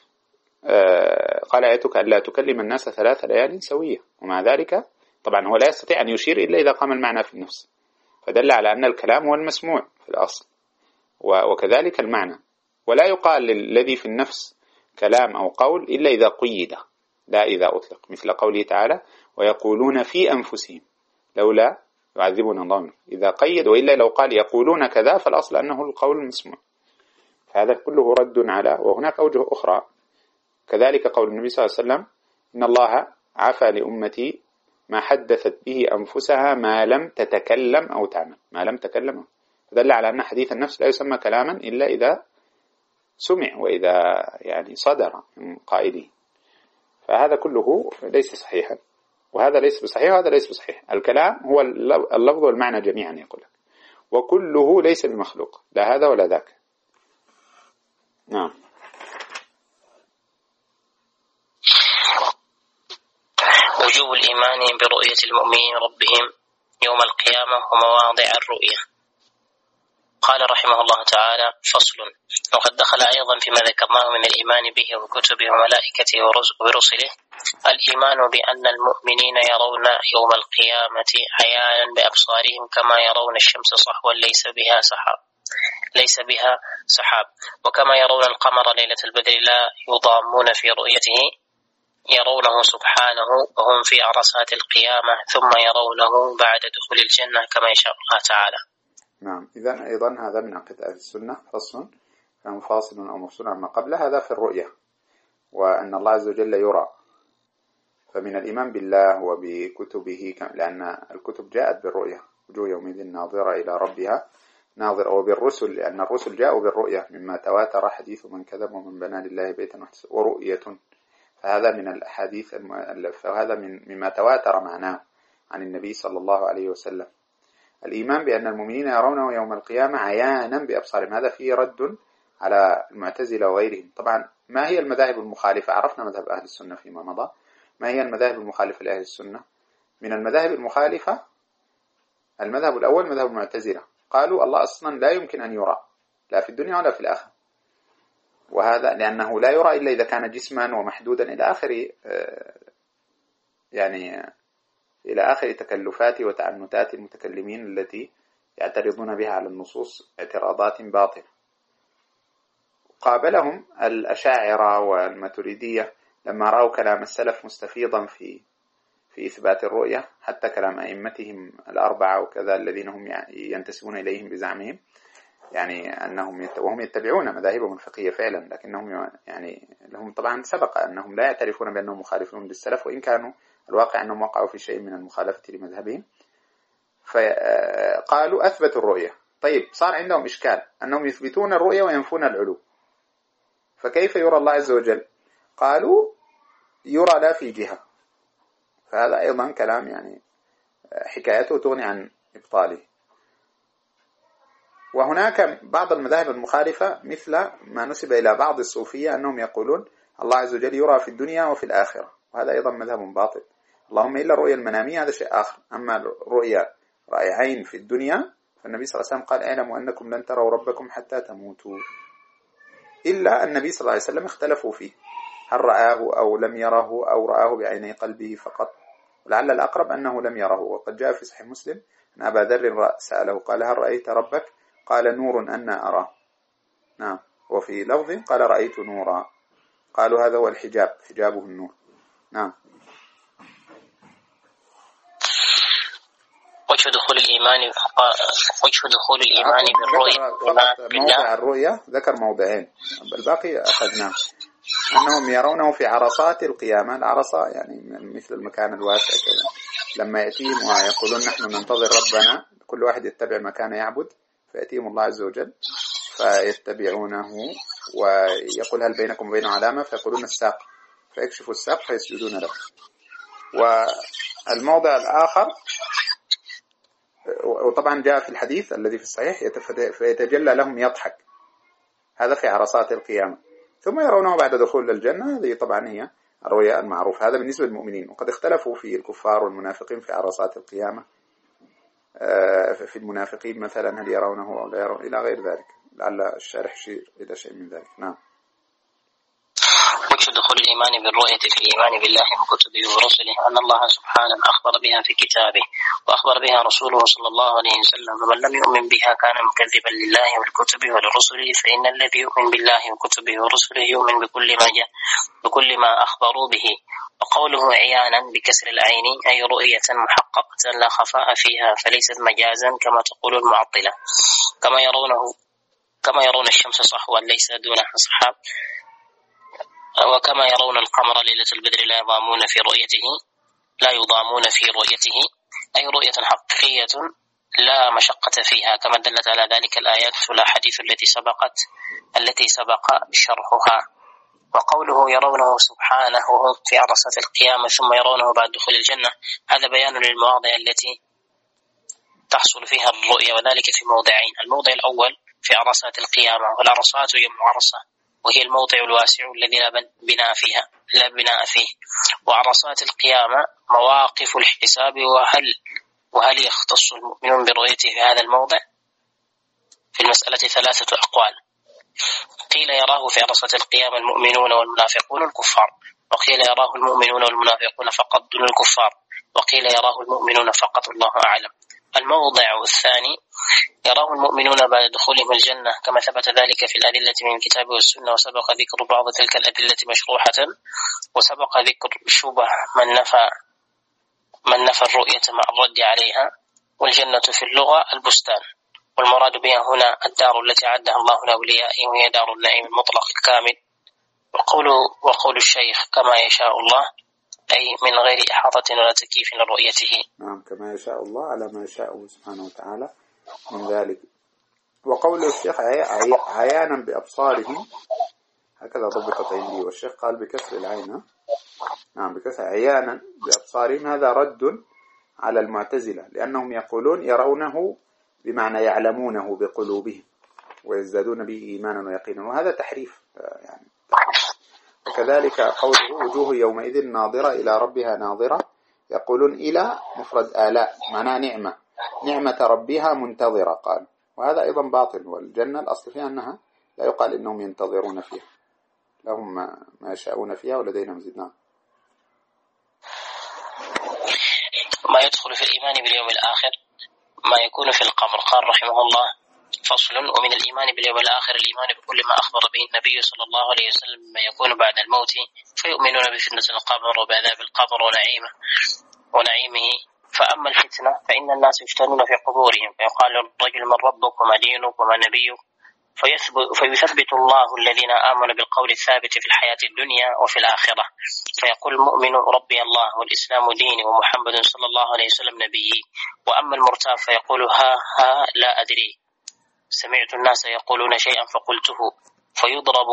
قال آيتك ألا تكلم الناس 3 ليال سوية، ومع ذلك طبعا هو لا يستطيع أن يشير إلا إذا قام المعنى في النفس، فدل على أن الكلام هو المسموع في الأصل، وكذلك المعنى. ولا يقال للذي في النفس كلام أو قول إلا إذا قيد، لا إذا أطلق، مثل قوله تعالى: ويقولون في أنفسهم لولا يعذبنا الله، إذا قيد، وإلا لو قال يقولون كذا فالأصل أنه القول المسموع. فهذا كله رد على. وهناك أوجه أخرى كذلك، قول النبي صلى الله عليه وسلم: إن الله عفى لأمتي ما حدثت به أنفسها ما لم تتكلم أو تعمل، ما لم تكلم، فدل على أن حديث النفس لا يسمى كلاما إلا إذا سمع وإذا يعني صدر من قائله. فهذا كله ليس صحيحا، وهذا ليس بصحيح وهذا ليس بصحيح. الكلام هو اللفظ والمعنى جميعا يقول لك، وكله ليس بمخلوق، لا هذا ولا ذاك. نعم. وجوب الإيمان برؤية المؤمنين ربهم يوم القيامة ومواضع الرؤية. قال رحمه الله تعالى: فصل. وقد دخل أيضا فيما ذكرناه من الإيمان به وكتبه وملائكته ورسله الإيمان بأن المؤمنين يرون يوم القيامة عيانا بأبصارهم كما يرون الشمس صحوا ليس بها سحاب، وكما يرون القمر ليلة البدر لا يضامون في رؤيته يرونه سبحانه وهم في عرصات القيامة، ثم يرونه بعد دخول الجنة كما يشاء الله تعالى. نعم. إذن أيضا هذا من عقيدة أهل السنة، فصل فاصل أو مفصول عما قبل. هذا في الرؤية، وأن الله عز وجل يرى. فمن الإيمان بالله وبكتبه، لأن الكتب جاءت بالرؤية، وجوه يومئذ ناظرة إلى ربها ناظر، وبالرسل لأن الرسل جاءوا بالرؤية مما تواتر حديث من كذب ومن بنى لله بيتا ورؤية. فهذا من الأحاديث، فهذا مما تواتر معناه عن النبي صلى الله عليه وسلم. الإيمان بأن المؤمنين يرونه يوم القيامة عيانا بأبصارهم، هذا فيه رد على المعتزلة وغيرهم. طبعا ما هي المذاهب المخالفة؟ عرفنا مذهب أهل السنة فيما مضى. ما هي المذاهب المخالفة لأهل السنة؟ من المذاهب المخالفة المذهب الأول مذهب المعتزلة، قالوا الله أصلا لا يمكن أن يرى لا في الدنيا ولا في الآخرة، وهذا لأنه لا يرى إلا إذا كان جسما ومحدودا إلى آخر إلى آخر تكلفات وتعنتات المتكلمين التي يعترضون بها على النصوص اعتراضات باطلة. قابلهم الأشاعرة والماتريدية لما رأوا كلام السلف مستفيضا في إثبات الرؤية، حتى كلام أئمتهم الأربعة وكذا الذين هم ينتسبون إليهم بزعمهم، يعني أنهم وهم يتبعون مذاهبهم الفقهية فعلا، لكنهم يعني لهم طبعا سبق أنهم لا يعترفون بأنهم مخالفون للسلف، وإن كانوا الواقع أنهم وقعوا في شيء من المخالفة لمذهبهم. فقالوا أثبتوا الرؤية. طيب صار عندهم إشكال أنهم يثبتون الرؤية وينفون العلو، فكيف يرى الله عز وجل؟ قالوا يرى لا في جهة. فهذا أيضا كلام يعني حكايته تغني عن إبطاله. وهناك بعض المذاهب المخالفة مثل ما نسب إلى بعض الصوفية أنهم يقولون الله عز وجل يرى في الدنيا وفي الآخرة، وهذا أيضا مذهب باطل. اللهم إلا الرؤية المنامية هذا شيء آخر، أما الرؤية رأي عين في الدنيا فالنبي صلى الله عليه وسلم قال اعلموا أنكم لن تروا ربكم حتى تموتوا، إلا النبي صلى الله عليه وسلم اختلفوا فيه هل رآه أو لم يره أو رآه بعيني قلبه فقط، ولعل الأقرب أنه لم يره. وقد جاء في صحيح مسلم أن أبا ذر سأله قال هل رأيت ربك؟ قال نور أنا أراه. نعم. وفي لفظ قال رأيت نورا، قالوا هذا هو الحجاب، حجابه النور. نعم. وجه دخول الإيمان بالرؤية. فقط موضع الرؤية ذكر موضعين، الباقي أخذناه. أنهم يرونه في عرصات القيامة. العرصة يعني مثل المكان الواسع كذا، لما يأتيهم ويقولون نحن ننتظر ربنا، كل واحد يتبع مكان يعبد، فيأتيهم الله عز وجل فيتبعونه ويقول هل بينكم وبينه علامة؟ فيقولون الساق، فيكشفوا الساق فيسجدون له. والموضع الآخر، وطبعا جاء في الحديث الذي في الصحيح فيتجلى لهم يضحك، هذا في عرصات القيامة، ثم يرونه بعد دخول الجنة. هذه طبعا هي الرؤيا المعروفة. هذا بالنسبة للمؤمنين. وقد اختلفوا في الكفار والمنافقين في عرصات القيامة. في المنافقين مثلا هل يرونه أو لا يرون إلى غير ذلك، لعل الشارح يشير إلى شيء من ذلك. نعم. وجه دخول الإيمان بالرؤية في الإيمان بالله وكتبه ورسله أن الله سبحانه أخبر بها في كتابه وأخبر بها رسوله صلى الله عليه وسلم، ومن لم يؤمن بها كان مكذبا لله والكتب ولرسله، فإن الذي يؤمن بالله وكتبه ورسله يؤمن بكل ما أخبروا به. وقوله عيانا بكسر العين أي رؤية محققة لا خفاء فيها، فليست مجازا كما تقول المعطلة. كما يرون الشمس صحوا ليس دونها سحاب، وكما يرون القمر ليلة البدر لا يضامون في رؤيته أي رؤية حقيقية لا مشقة فيها، كما دلت على ذلك الآيات والأحاديث التي سبق شرحها. وقوله يرونه سبحانه وهم في عرصات القيامة ثم يرونه بعد دخول الجنة، هذا بيان للمواضع التي تحصل فيها الرؤية، وذلك في موضعين. الموضع الأول في عرصات القيامة، والعرصات جمع عرصة، وهي الموضع الواسع الذي لا بناء فيه. وعرصات القيامة مواقف الحساب. وهل يختص المؤمنون برؤيته في هذا الموضع؟ في المسألة 3 أقوال. قيل يراه في عرصة القيامة المؤمنون والمنافقون الكفار، وقيل يراه المؤمنون والمنافقون فقط دون الكفار، وقيل يراه المؤمنون فقط، الله أعلم. الموضع الثاني يراه المؤمنون بعد دخولهم الجنة كما ثبت ذلك في الأدلة من الكتاب والسنة، وسبق ذكر بعض تلك الأدلة مشروحة، وسبق ذكر شبه من نفى الرؤية مع الرد عليها. والجنة في اللغة البستان، والمراد بها هنا الدار التي عدها الله لأوليائه، وهي دار النعيم المطلق الكامل. وقول الشيخ كما يشاء الله، أي من غير إحاطة ولا تكييف لرؤيته. نعم، كما يشاء الله على ما يشاء سبحانه وتعالى من ذلك. وقول الشيخ عيانا بأبصارهم، هكذا ضبطت عندي، والشيخ قال بكسر العين. نعم، بكسر عيانا بأبصارهم، هذا رد على المعتزلة، لأنهم يقولون يرونه بمعنى يعلمونه بقلوبهم ويزدادون به إيمانا ويقينا، وهذا تحريف يعني. وكذلك قوله وجوه يومئذ ناظرة إلى ربها ناظرة، يقولون إلى مفرد آلاء، معناه نعمة ربها منتظرة، قال، وهذا أيضا باطل. والجنة الأصل فيها أنها لا يقال إنهم ينتظرون فيها، لهم ما يشاءون فيها ولدينا مزيد. ما يدخل في الإيمان باليوم الآخر ما يكون في القبر. قال رحمه الله: فصل. ومن الإيمان باليوم الآخر الإيمان بكل ما أخبر به النبي صلى الله عليه وسلم ما يكون بعد الموت، فيؤمنون بفتنة القبر وبعذاب القبر ونعيمه. فأما الفتنة فإن الناس يفتنون في قبورهم، فيقال للرجل: من ربك وما دينك وما نبيك؟ فيثبت الله الذين آمنوا بالقول الثابت في الحياة الدنيا وفي الآخرة، فيقول المؤمن: ربي الله والإسلام ديني ومحمد صلى الله عليه وسلم نبيي. وأما المرتاب فيقول: ها لا أدري، سمعت الناس يقولون شيئا فقلته، فيضرب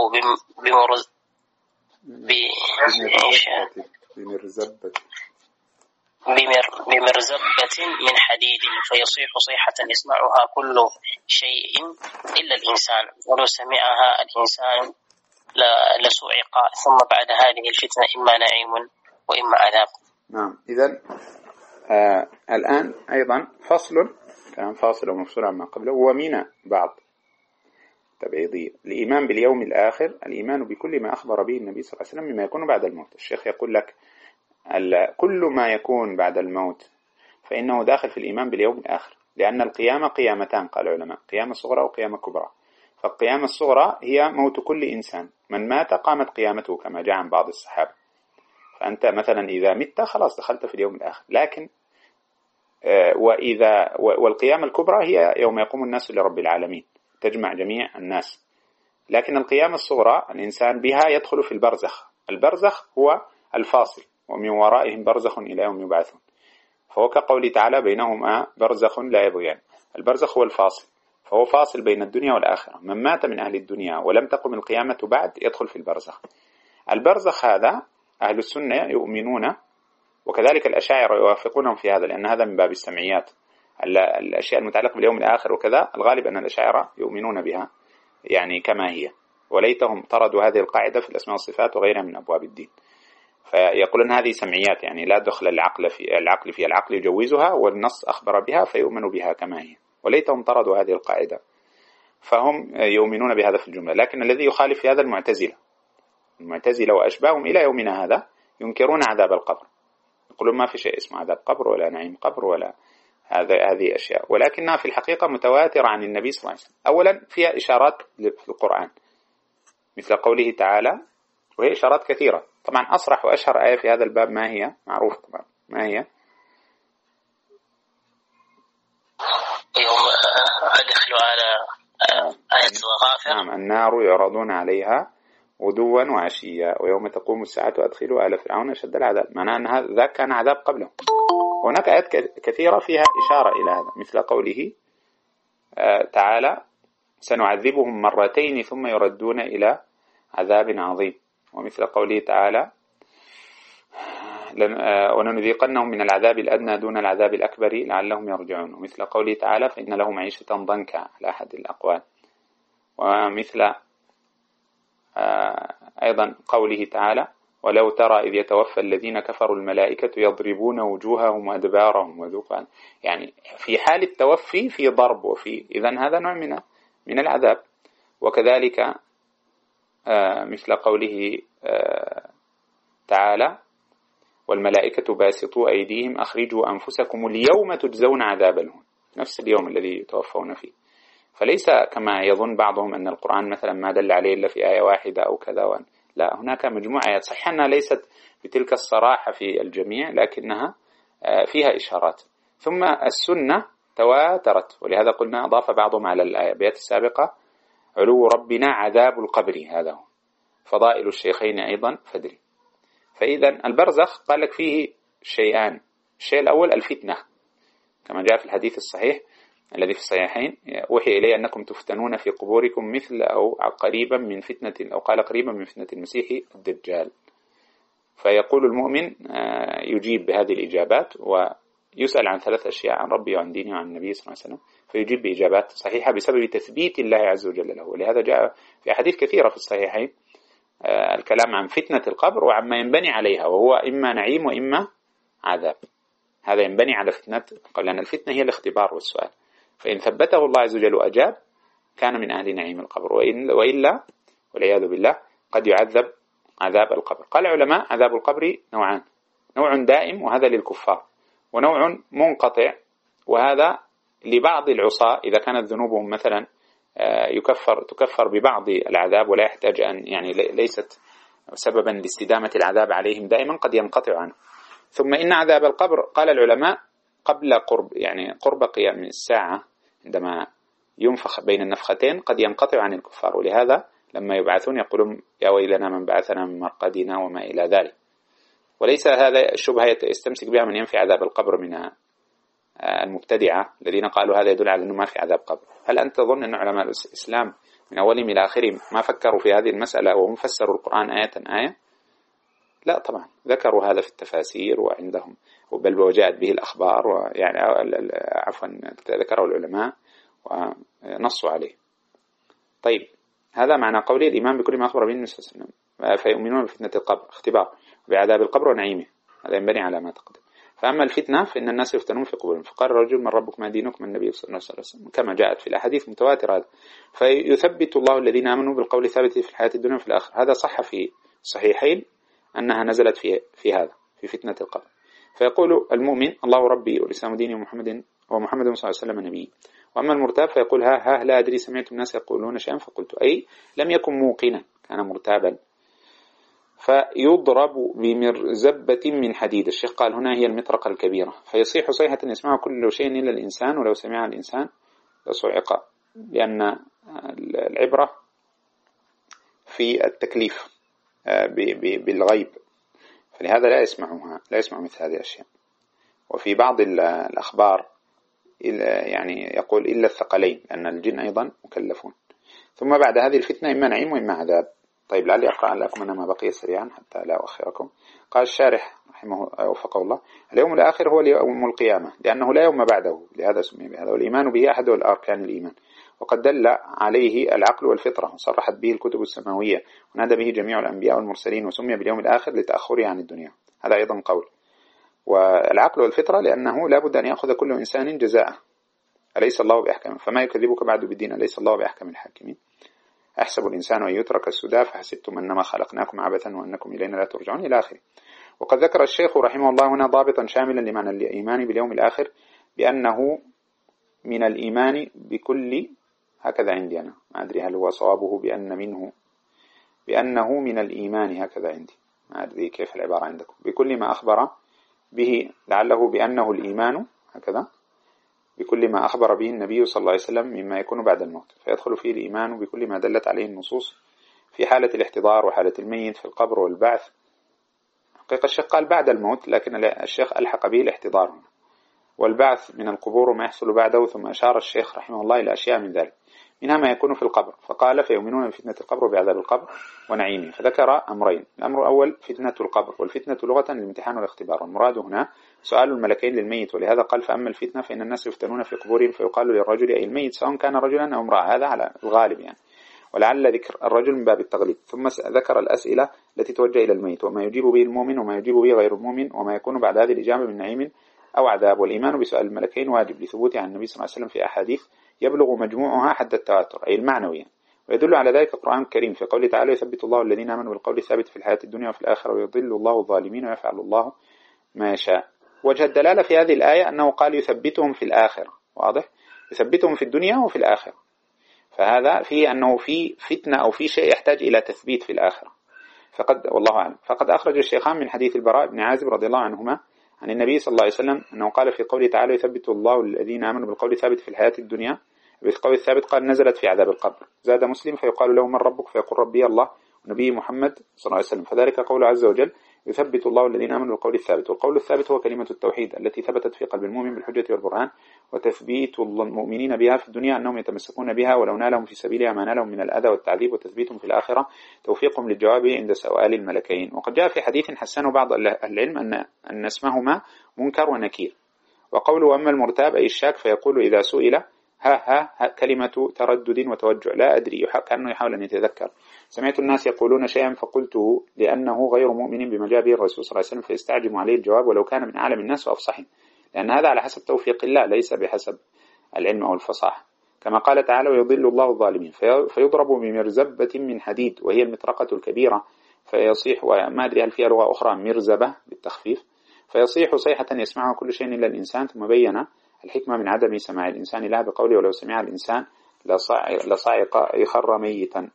بمرزبة من حديد، فيصيح صيحة يسمعها كل شيء إلا الإنسان، ولو سمعها الإنسان لسعق. ثم بعد هذه الفتنة إما نعيم وإما عذاب. نعم، إذن الآن أيضا فصل، كلام فاصل ومفصول عما قبله، ومن بعض تبعيضية. الإيمان باليوم الآخر الإيمان بكل ما أخبر به النبي صلى الله عليه وسلم مما يكون بعد الموت. الشيخ يقول لك كل ما يكون بعد الموت فإنه داخل في الإيمان باليوم الآخر، لأن القيامة قيامتان قال العلماء: قيامة صغرى وقيامة كبرى. فالقيامة الصغرى هي موت كل إنسان، من مات قامت قيامته كما جاء عن بعض الصحابة. فأنت مثلا إذا مت خلاص دخلت في اليوم الآخر. لكن والقيامة الكبرى هي يوم يقوم الناس لرب العالمين، تجمع جميع الناس. لكن القيامة الصغرى الإنسان بها يدخل في البرزخ. البرزخ هو الفاصل، ومن ورائهم برزخ إلى يوم يبعثون، فهو كقوله تعالى: بينهما برزخ لا يبغيان. البرزخ هو الفاصل، فهو فاصل بين الدنيا والآخرة. من مات من أهل الدنيا ولم تقم القيامة بعد يدخل في البرزخ. البرزخ هذا أهل السنة يؤمنون، وكذلك الأشاعرة يوافقونهم في هذا، لأن هذا من باب السمعيات. الأشياء المتعلقة باليوم الآخر وكذا الغالب أن الأشاعرة يؤمنون بها يعني كما هي، وليتهم طردوا هذه القاعدة في الأسماء والصفات وغيرها من أبواب الدين. فيقولون هذه سمعيات، يعني لا دخل العقل في العقل يجوزها، والنص أخبر بها فيؤمن بها كما هي، وليتهم طردوا هذه القاعدة. فهم يؤمنون بهذا في الجملة. لكن الذي يخالف في هذا المعتزلة وأشباههم إلى يومنا هذا ينكرون عذاب القبر، يقولون ما في شيء اسمه عذاب قبر ولا نعيم قبر ولا هذه أشياء، ولكنها في الحقيقة متواترة عن النبي صلى الله عليه وسلم. أولا فيها إشارات في القرآن مثل قوله تعالى، وهي إشارات كثيرة. طبعا أصرح وأشهر آية في هذا الباب ما هي؟ معروف طبعا، ما هي؟ يوم أدخل على آية غافر. نعم، النار يعرضون عليها غدوا وعشيا ويوم تقوم الساعة أدخلوا آل فرعون أشد العذاب. معناه أن هذا كان عذاب قبله. هناك آيات كثيرة فيها إشارة إلى هذا، مثل قوله تعالى: سنعذبهم مرتين ثم يردون إلى عذاب عظيم. ومثل قوله تعالى: ولنذيقنهم من العذاب الأدنى دون العذاب الأكبر لعلهم يرجعون. ومثل قوله تعالى: فإن لهم معيشة ضنكا على أحد الأقوال. ومثل أيضا قوله تعالى: ولو ترى إذ يتوفى الذين كفروا الملائكة يضربون وجوههم وأدبارهم وذوقوا. يعني في حال التوفي في ضرب، وفي إذن هذا نوع من من العذاب. وكذلك مثل قوله تعالى والملائكة باسطوا أيديهم أخرجوا أنفسكم اليوم تجزون عذاب الهون، نفس اليوم الذي يتوفون فيه. فليس كما يظن بعضهم أن القرآن مثلا ما دل عليه إلا في آية واحدة أو كذا، لا، هناك مجموعة آيات صحيح أنها ليست بتلك الصراحة في الجميع لكنها فيها إشارات. ثم السنة تواترت، ولهذا قلنا أضاف بعضهم على الآيات السابقة علو ربنا عذاب القبر، هذا هو فضائل الشيخين أيضا فدري. فإذا البرزخ قال لك فيه شيئان، الشيء الأول الفتنة كما جاء في الحديث الصحيح الذي في الصحيحين أوحي إلي أنكم تفتنون في قبوركم مثل أو قريبا من فتنة، أو قال قريبا من فتنة المسيح الدجال. فيقول المؤمن يجيب بهذه الإجابات ويسأل عن 3 أشياء، عن ربي وعن ديني وعن النبي صلى الله عليه وسلم، فيجيب بإجابات صحيحة بسبب تثبيت الله عز وجل له. ولهذا جاء في أحاديث كثيرة في الصحيحين الكلام عن فتنة القبر وعما ينبني عليها، وهو إما نعيم وإما عذاب. هذا ينبني على فتنة القبر، لأن الفتنة هي الاختبار والسؤال، فإن ثبته الله عز وجل وأجاب كان من أهل نعيم القبر، وإلا والعياذ بالله قد يعذب عذاب القبر. قال العلماء عذاب القبر نوعان، نوع دائم وهذا للكفار، ونوع منقطع وهذا لبعض العصاة إذا كانت ذنوبهم مثلا تكفر ببعض العذاب ولا يحتاج أن يعني ليست سببا لاستدامة العذاب عليهم دائما، قد ينقطع عنه. ثم إن عذاب القبر قال العلماء قبل قرب قيام الساعة عندما ينفخ بين النفختين قد ينقطع عن الكفار، ولهذا لما يبعثون يقولون يا ويلنا من بعثنا من مرقدنا وما إلى ذلك. وليس هذا الشبهة يستمسك بها من ينفي عذاب القبر من المبتدعة الذين قالوا هذا يدل على أنه ما في عذاب قبر. هل أنت تظن أن علماء الإسلام من أولهم إلى آخرهم ما فكروا في هذه المسألة وهم فسروا القرآن آية آية؟ لا طبعا، ذكروا هذا في التفاسير وعندهم، بل وجاءت به الأخبار، ويعني عفوا ذكروا العلماء ونصوا عليه. طيب هذا معنى قوله الإيمان بكل ما أخبر به النبي صلى الله عليه وسلم، فيؤمنون بفتنة القبر اختبار، وبعذاب القبر ونعيمه، هذا ينبني على ما تقدم. فأما الفتنة فإن الناس يفتنون في قبورهم، فقال الرجل من ربك ما دينك من النبي صلى الله عليه وسلم كما جاءت في الأحاديث متواترة هذا. فيثبت الله الذين آمنوا بالقول الثابت في الحياة الدنيا وفي الآخرة. هذا صح في الصحيحين أنها نزلت في هذا في فتنة القبر. فيقول المؤمن الله ربي والإسلام ديني ومحمد صلى الله عليه وسلم نبي. وأما المرتاب فيقول ها لا أدري سمعت الناس يقولون شيئا فقلت، أي لم يكن موقنا كان مرتابا. فيضرب بمرزبة من حديد، الشيخ قال هنا هي المطرقة الكبيرة، فيصيح صيحة يسمعها كل شيء إلا الإنسان، ولو سمعها الإنسان لصعق، لأن العبرة في التكليف بالغيب، فلهذا لا يسمع مثل هذه الأشياء. وفي بعض الأخبار يعني يقول إلا الثقلين، لأن الجن أيضا مكلفون. ثم بعد هذه الفتنة إما نعيم وإما عذاب. طيب لعلي أقرأ لكم أنا ما بقي سريعا حتى لا أؤخركم. قال الشارح رحمه وفقه الله اليوم الآخر هو يوم القيامة، لأنه لا يوم بعده، لهذا سمي بهذا، والإيمان به أحد الأركان الإيمان، وقد دل عليه العقل والفطرة، وصرحت به الكتب السماوية، ونادى به جميع الأنبياء والمرسلين، وسمي باليوم الآخر لتأخره عن الدنيا. هذا أيضا قول. والعقل والفطرة لأنه لا بد أن يأخذ كل إنسان جزاءه، أليس الله بأحكم، فما يكذبك بعد بالدين، أليس الله بأحكم الحاكمين. أحسب الإنسان أن يترك السدى فحسبتم أنما خلقناكم عبثا وأنكم إلينا لا ترجعون إلى آخره. وقد ذكر الشيخ رحمه الله هنا ضابطا شاملا لمعنى الإيمان باليوم الآخر بأنه من الإيمان بكل، هكذا عندي أنا ما أدري هل هو صوابه بأنه من الإيمان، هكذا عندي ما أدري كيف العبارة عندكم، بكل ما أخبر به، لعله بأنه الإيمان هكذا بكل ما أخبر به النبي صلى الله عليه وسلم مما يكون بعد الموت، فيدخل فيه الإيمان بكل ما دلت عليه النصوص في حالة الاحتضار وحالة الميت في القبر والبعث. حقيقة الشيخ قال بعد الموت، لكن الشيخ ألحق به الاحتضار والبعث من القبور وما يحصل بعده. ثم أشار الشيخ رحمه الله إلى أشياء من ذلك، منها ما يكون في القبر، فقال فيؤمنون بفتنة القبر وبعذاب القبر ونعيمه. فذكر أمرين، الأمر الأول فتنة القبر، والفتنة لغة الامتحان والاختبار، والمراد هنا سؤال الملكين للميت، ولهذا قال فأما الفتنة فإن الناس يفتنون في قبورهم فيقال للرجل أي الميت سواء كان رجلا أو امرأة، هذا على الغالب يعني، ولعل ذكر الرجل من باب التغليب. ثم ذكر الأسئلة التي توجه إلى الميت، وما يجيب به المؤمن وما يجيب به غير المؤمن، وما يكون بعد هذه الإجابة من نعيم أو عذاب. والإيمان بسؤال الملكين واجب لثبوته عن النبي صلى الله عليه وسلم في أحاديث يبلغ مجموعها حد التواتر أي المعنوية، ويدل على ذلك القرآن الكريم في قوله تعالى: يثبت الله الذين آمنوا بالقول الثابت في الحياة الدنيا وفي الآخرة ويضل الله الظالمين ويفعل الله ما يشاء. وجه الدلالة في هذه الآية أنه قال يثبتهم في الآخرة، واضح؟ يثبتهم في الدنيا وفي الآخرة، فهذا فيه أنه في فتنة أو في شيء يحتاج إلى تثبيت في الآخرة. والله أعلم. فقد أخرج الشيخان من حديث البراء بن عازب رضي الله عنهما عن النبي صلى الله عليه وسلم أنه قال في قوله تعالى: يثبت الله الذين آمنوا بالقول الثابت في الحياة الدنيا. بالقول الثابت قال نزلت في عذاب القبر. زاد مسلم فيقال له: من ربك؟ فيقول: ربي الله ونبي محمد صلى الله عليه وسلم. فذلك قول عز وجل: يثبت الله الذين آمنوا بالقول الثابت. والقول الثابت هو كلمة التوحيد التي ثبتت في قلب المؤمن بالحجة والبرهان، وتثبيت المؤمنين بها في الدنيا أنهم يتمسكون بها ولو نالهم في سبيلها ما نالهم من الأذى والتعذيب، وتثبيتهم في الآخرة توفيقهم للجواب عند سؤال الملكين. وقد جاء في حديث حسنه بعض العلم أن اسمهما منكر ونكير. وقوله: أما المرتاب أي الشاك فيقول إذا سئل ها كلمة تردد وتوجع، لا أدري، كأنه يحاول أن يتذكر. سمعت الناس يقولون شيئا فقلته لأنه غير مؤمن بما جاء به الرسول صلى الله عليه وسلم، فيستعجم عليه الجواب ولو كان من أعلم الناس وأفصحهم، لأن هذا على حسب توفيق الله ليس بحسب العلم أو الفصاحة. كما قال تعالى: ويضل الله الظالمين. فيضرب بمرزبة من حديد وهي المطرقة الكبيرة فيصيح، وما أدري هل فيها لغة أخرى مرزبة بالتخفيف، فيصيح صيحة يسمعها كل شيء إلا الإنسان. ثم بين الحكمة من عدم سماع الإنسان لها بقوله: ولو سمع الإنسان لصعق يخر ميتا.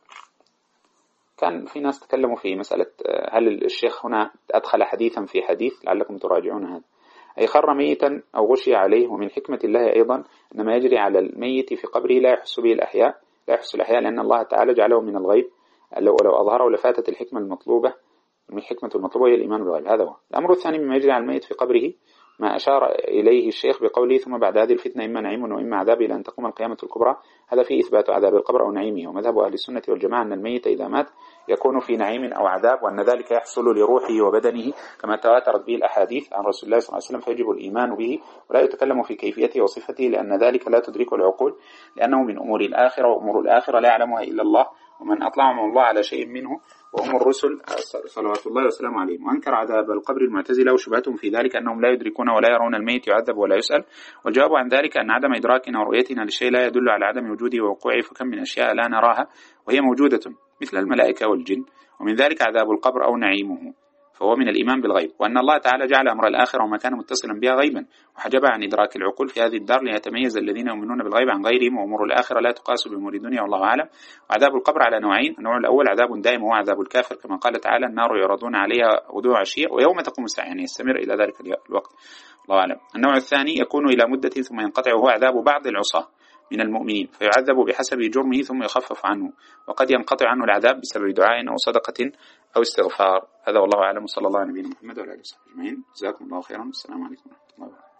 كان في ناس تكلموا في مسألة هل الشيخ هنا أدخل حديثا في حديث، لعلكم تراجعون هذا، أي خر ميتا أو غشي عليه. ومن حكمة الله أيضا أن ما يجري على الميت في قبره لا يحس به الأحياء، لأن الله تعالى جعله من الغيب، لو أظهره لفاتت الحكمة المطلوبة. من الحكمة المطلوبة هي الإيمان بالغيب. هذا هو الأمر الثاني مما يجري على الميت في قبره، ما أشار إليه الشيخ بقوله: ثم بعد هذه الفتنة إما نعيم وإما عذاب إلى أن تقوم القيامة الكبرى. هذا فيه إثبات عذاب القبر أو نعيمه. ومذهب أهل السنة والجماعة أن الميت إذا مات يكون في نعيم أو عذاب، وأن ذلك يحصل لروحه وبدنه كما تواترت به الأحاديث عن رسول الله صلى الله عليه وسلم، فيجب الإيمان به ولا يتكلم في كيفيته وصفته، لأن ذلك لا تدرك العقول، لأنه من أمور الآخرة، وأمور الآخرة لا يعلمها إلا الله، ومن أطلعهم الله على شيء منه وهم الرسل صلوات الله وسلامه عليهم. وأنكر عذاب القبر المعتزلة وشبهتهم في ذلك أنهم لا يدركون ولا يرون الميت يعذب ولا يسأل. والجواب عن ذلك أن عدم إدراكنا ورؤيتنا للشيء لا يدل على عدم وجوده ووقوعه، فكم من أشياء لا نراها وهي موجودة مثل الملائكة والجن، ومن ذلك عذاب القبر أو نعيمه، فهو من الإيمان بالغيب. وأن الله تعالى جعل أمر الآخرة وما كان متصلا بها غيبا وحجبها عن إدراك العقول في هذه الدار، ليتميز الذين يؤمنون بالغيب عن غيرهم، وأمور الآخرة لا تقاس بأمور الدنيا والله أعلم. وعذاب القبر على نوعين: النوع الأول عذاب دائم وهو عذاب الكافر، كما قال تعالى: النار يعرضون عليها غدوا وعشيا ويوم تقوم الساعة، يعني يستمر إلى ذلك الوقت، الله أعلم. النوع الثاني يكون إلى مدة ثم ينقطع، وهو عذاب بعض العصاة من المؤمنين، فيعذب بحسب جرمه ثم يخفف عنه، وقد ينقطع عنه العذاب بسبب دعاء أو صدقة أو استغفار. هذا والله أعلم، وصلى الله على نبينا محمد وعلى آله وصحبه أجمعين. جزاكم الله خيرا، والسلام عليكم ورحمة الله وبركاته.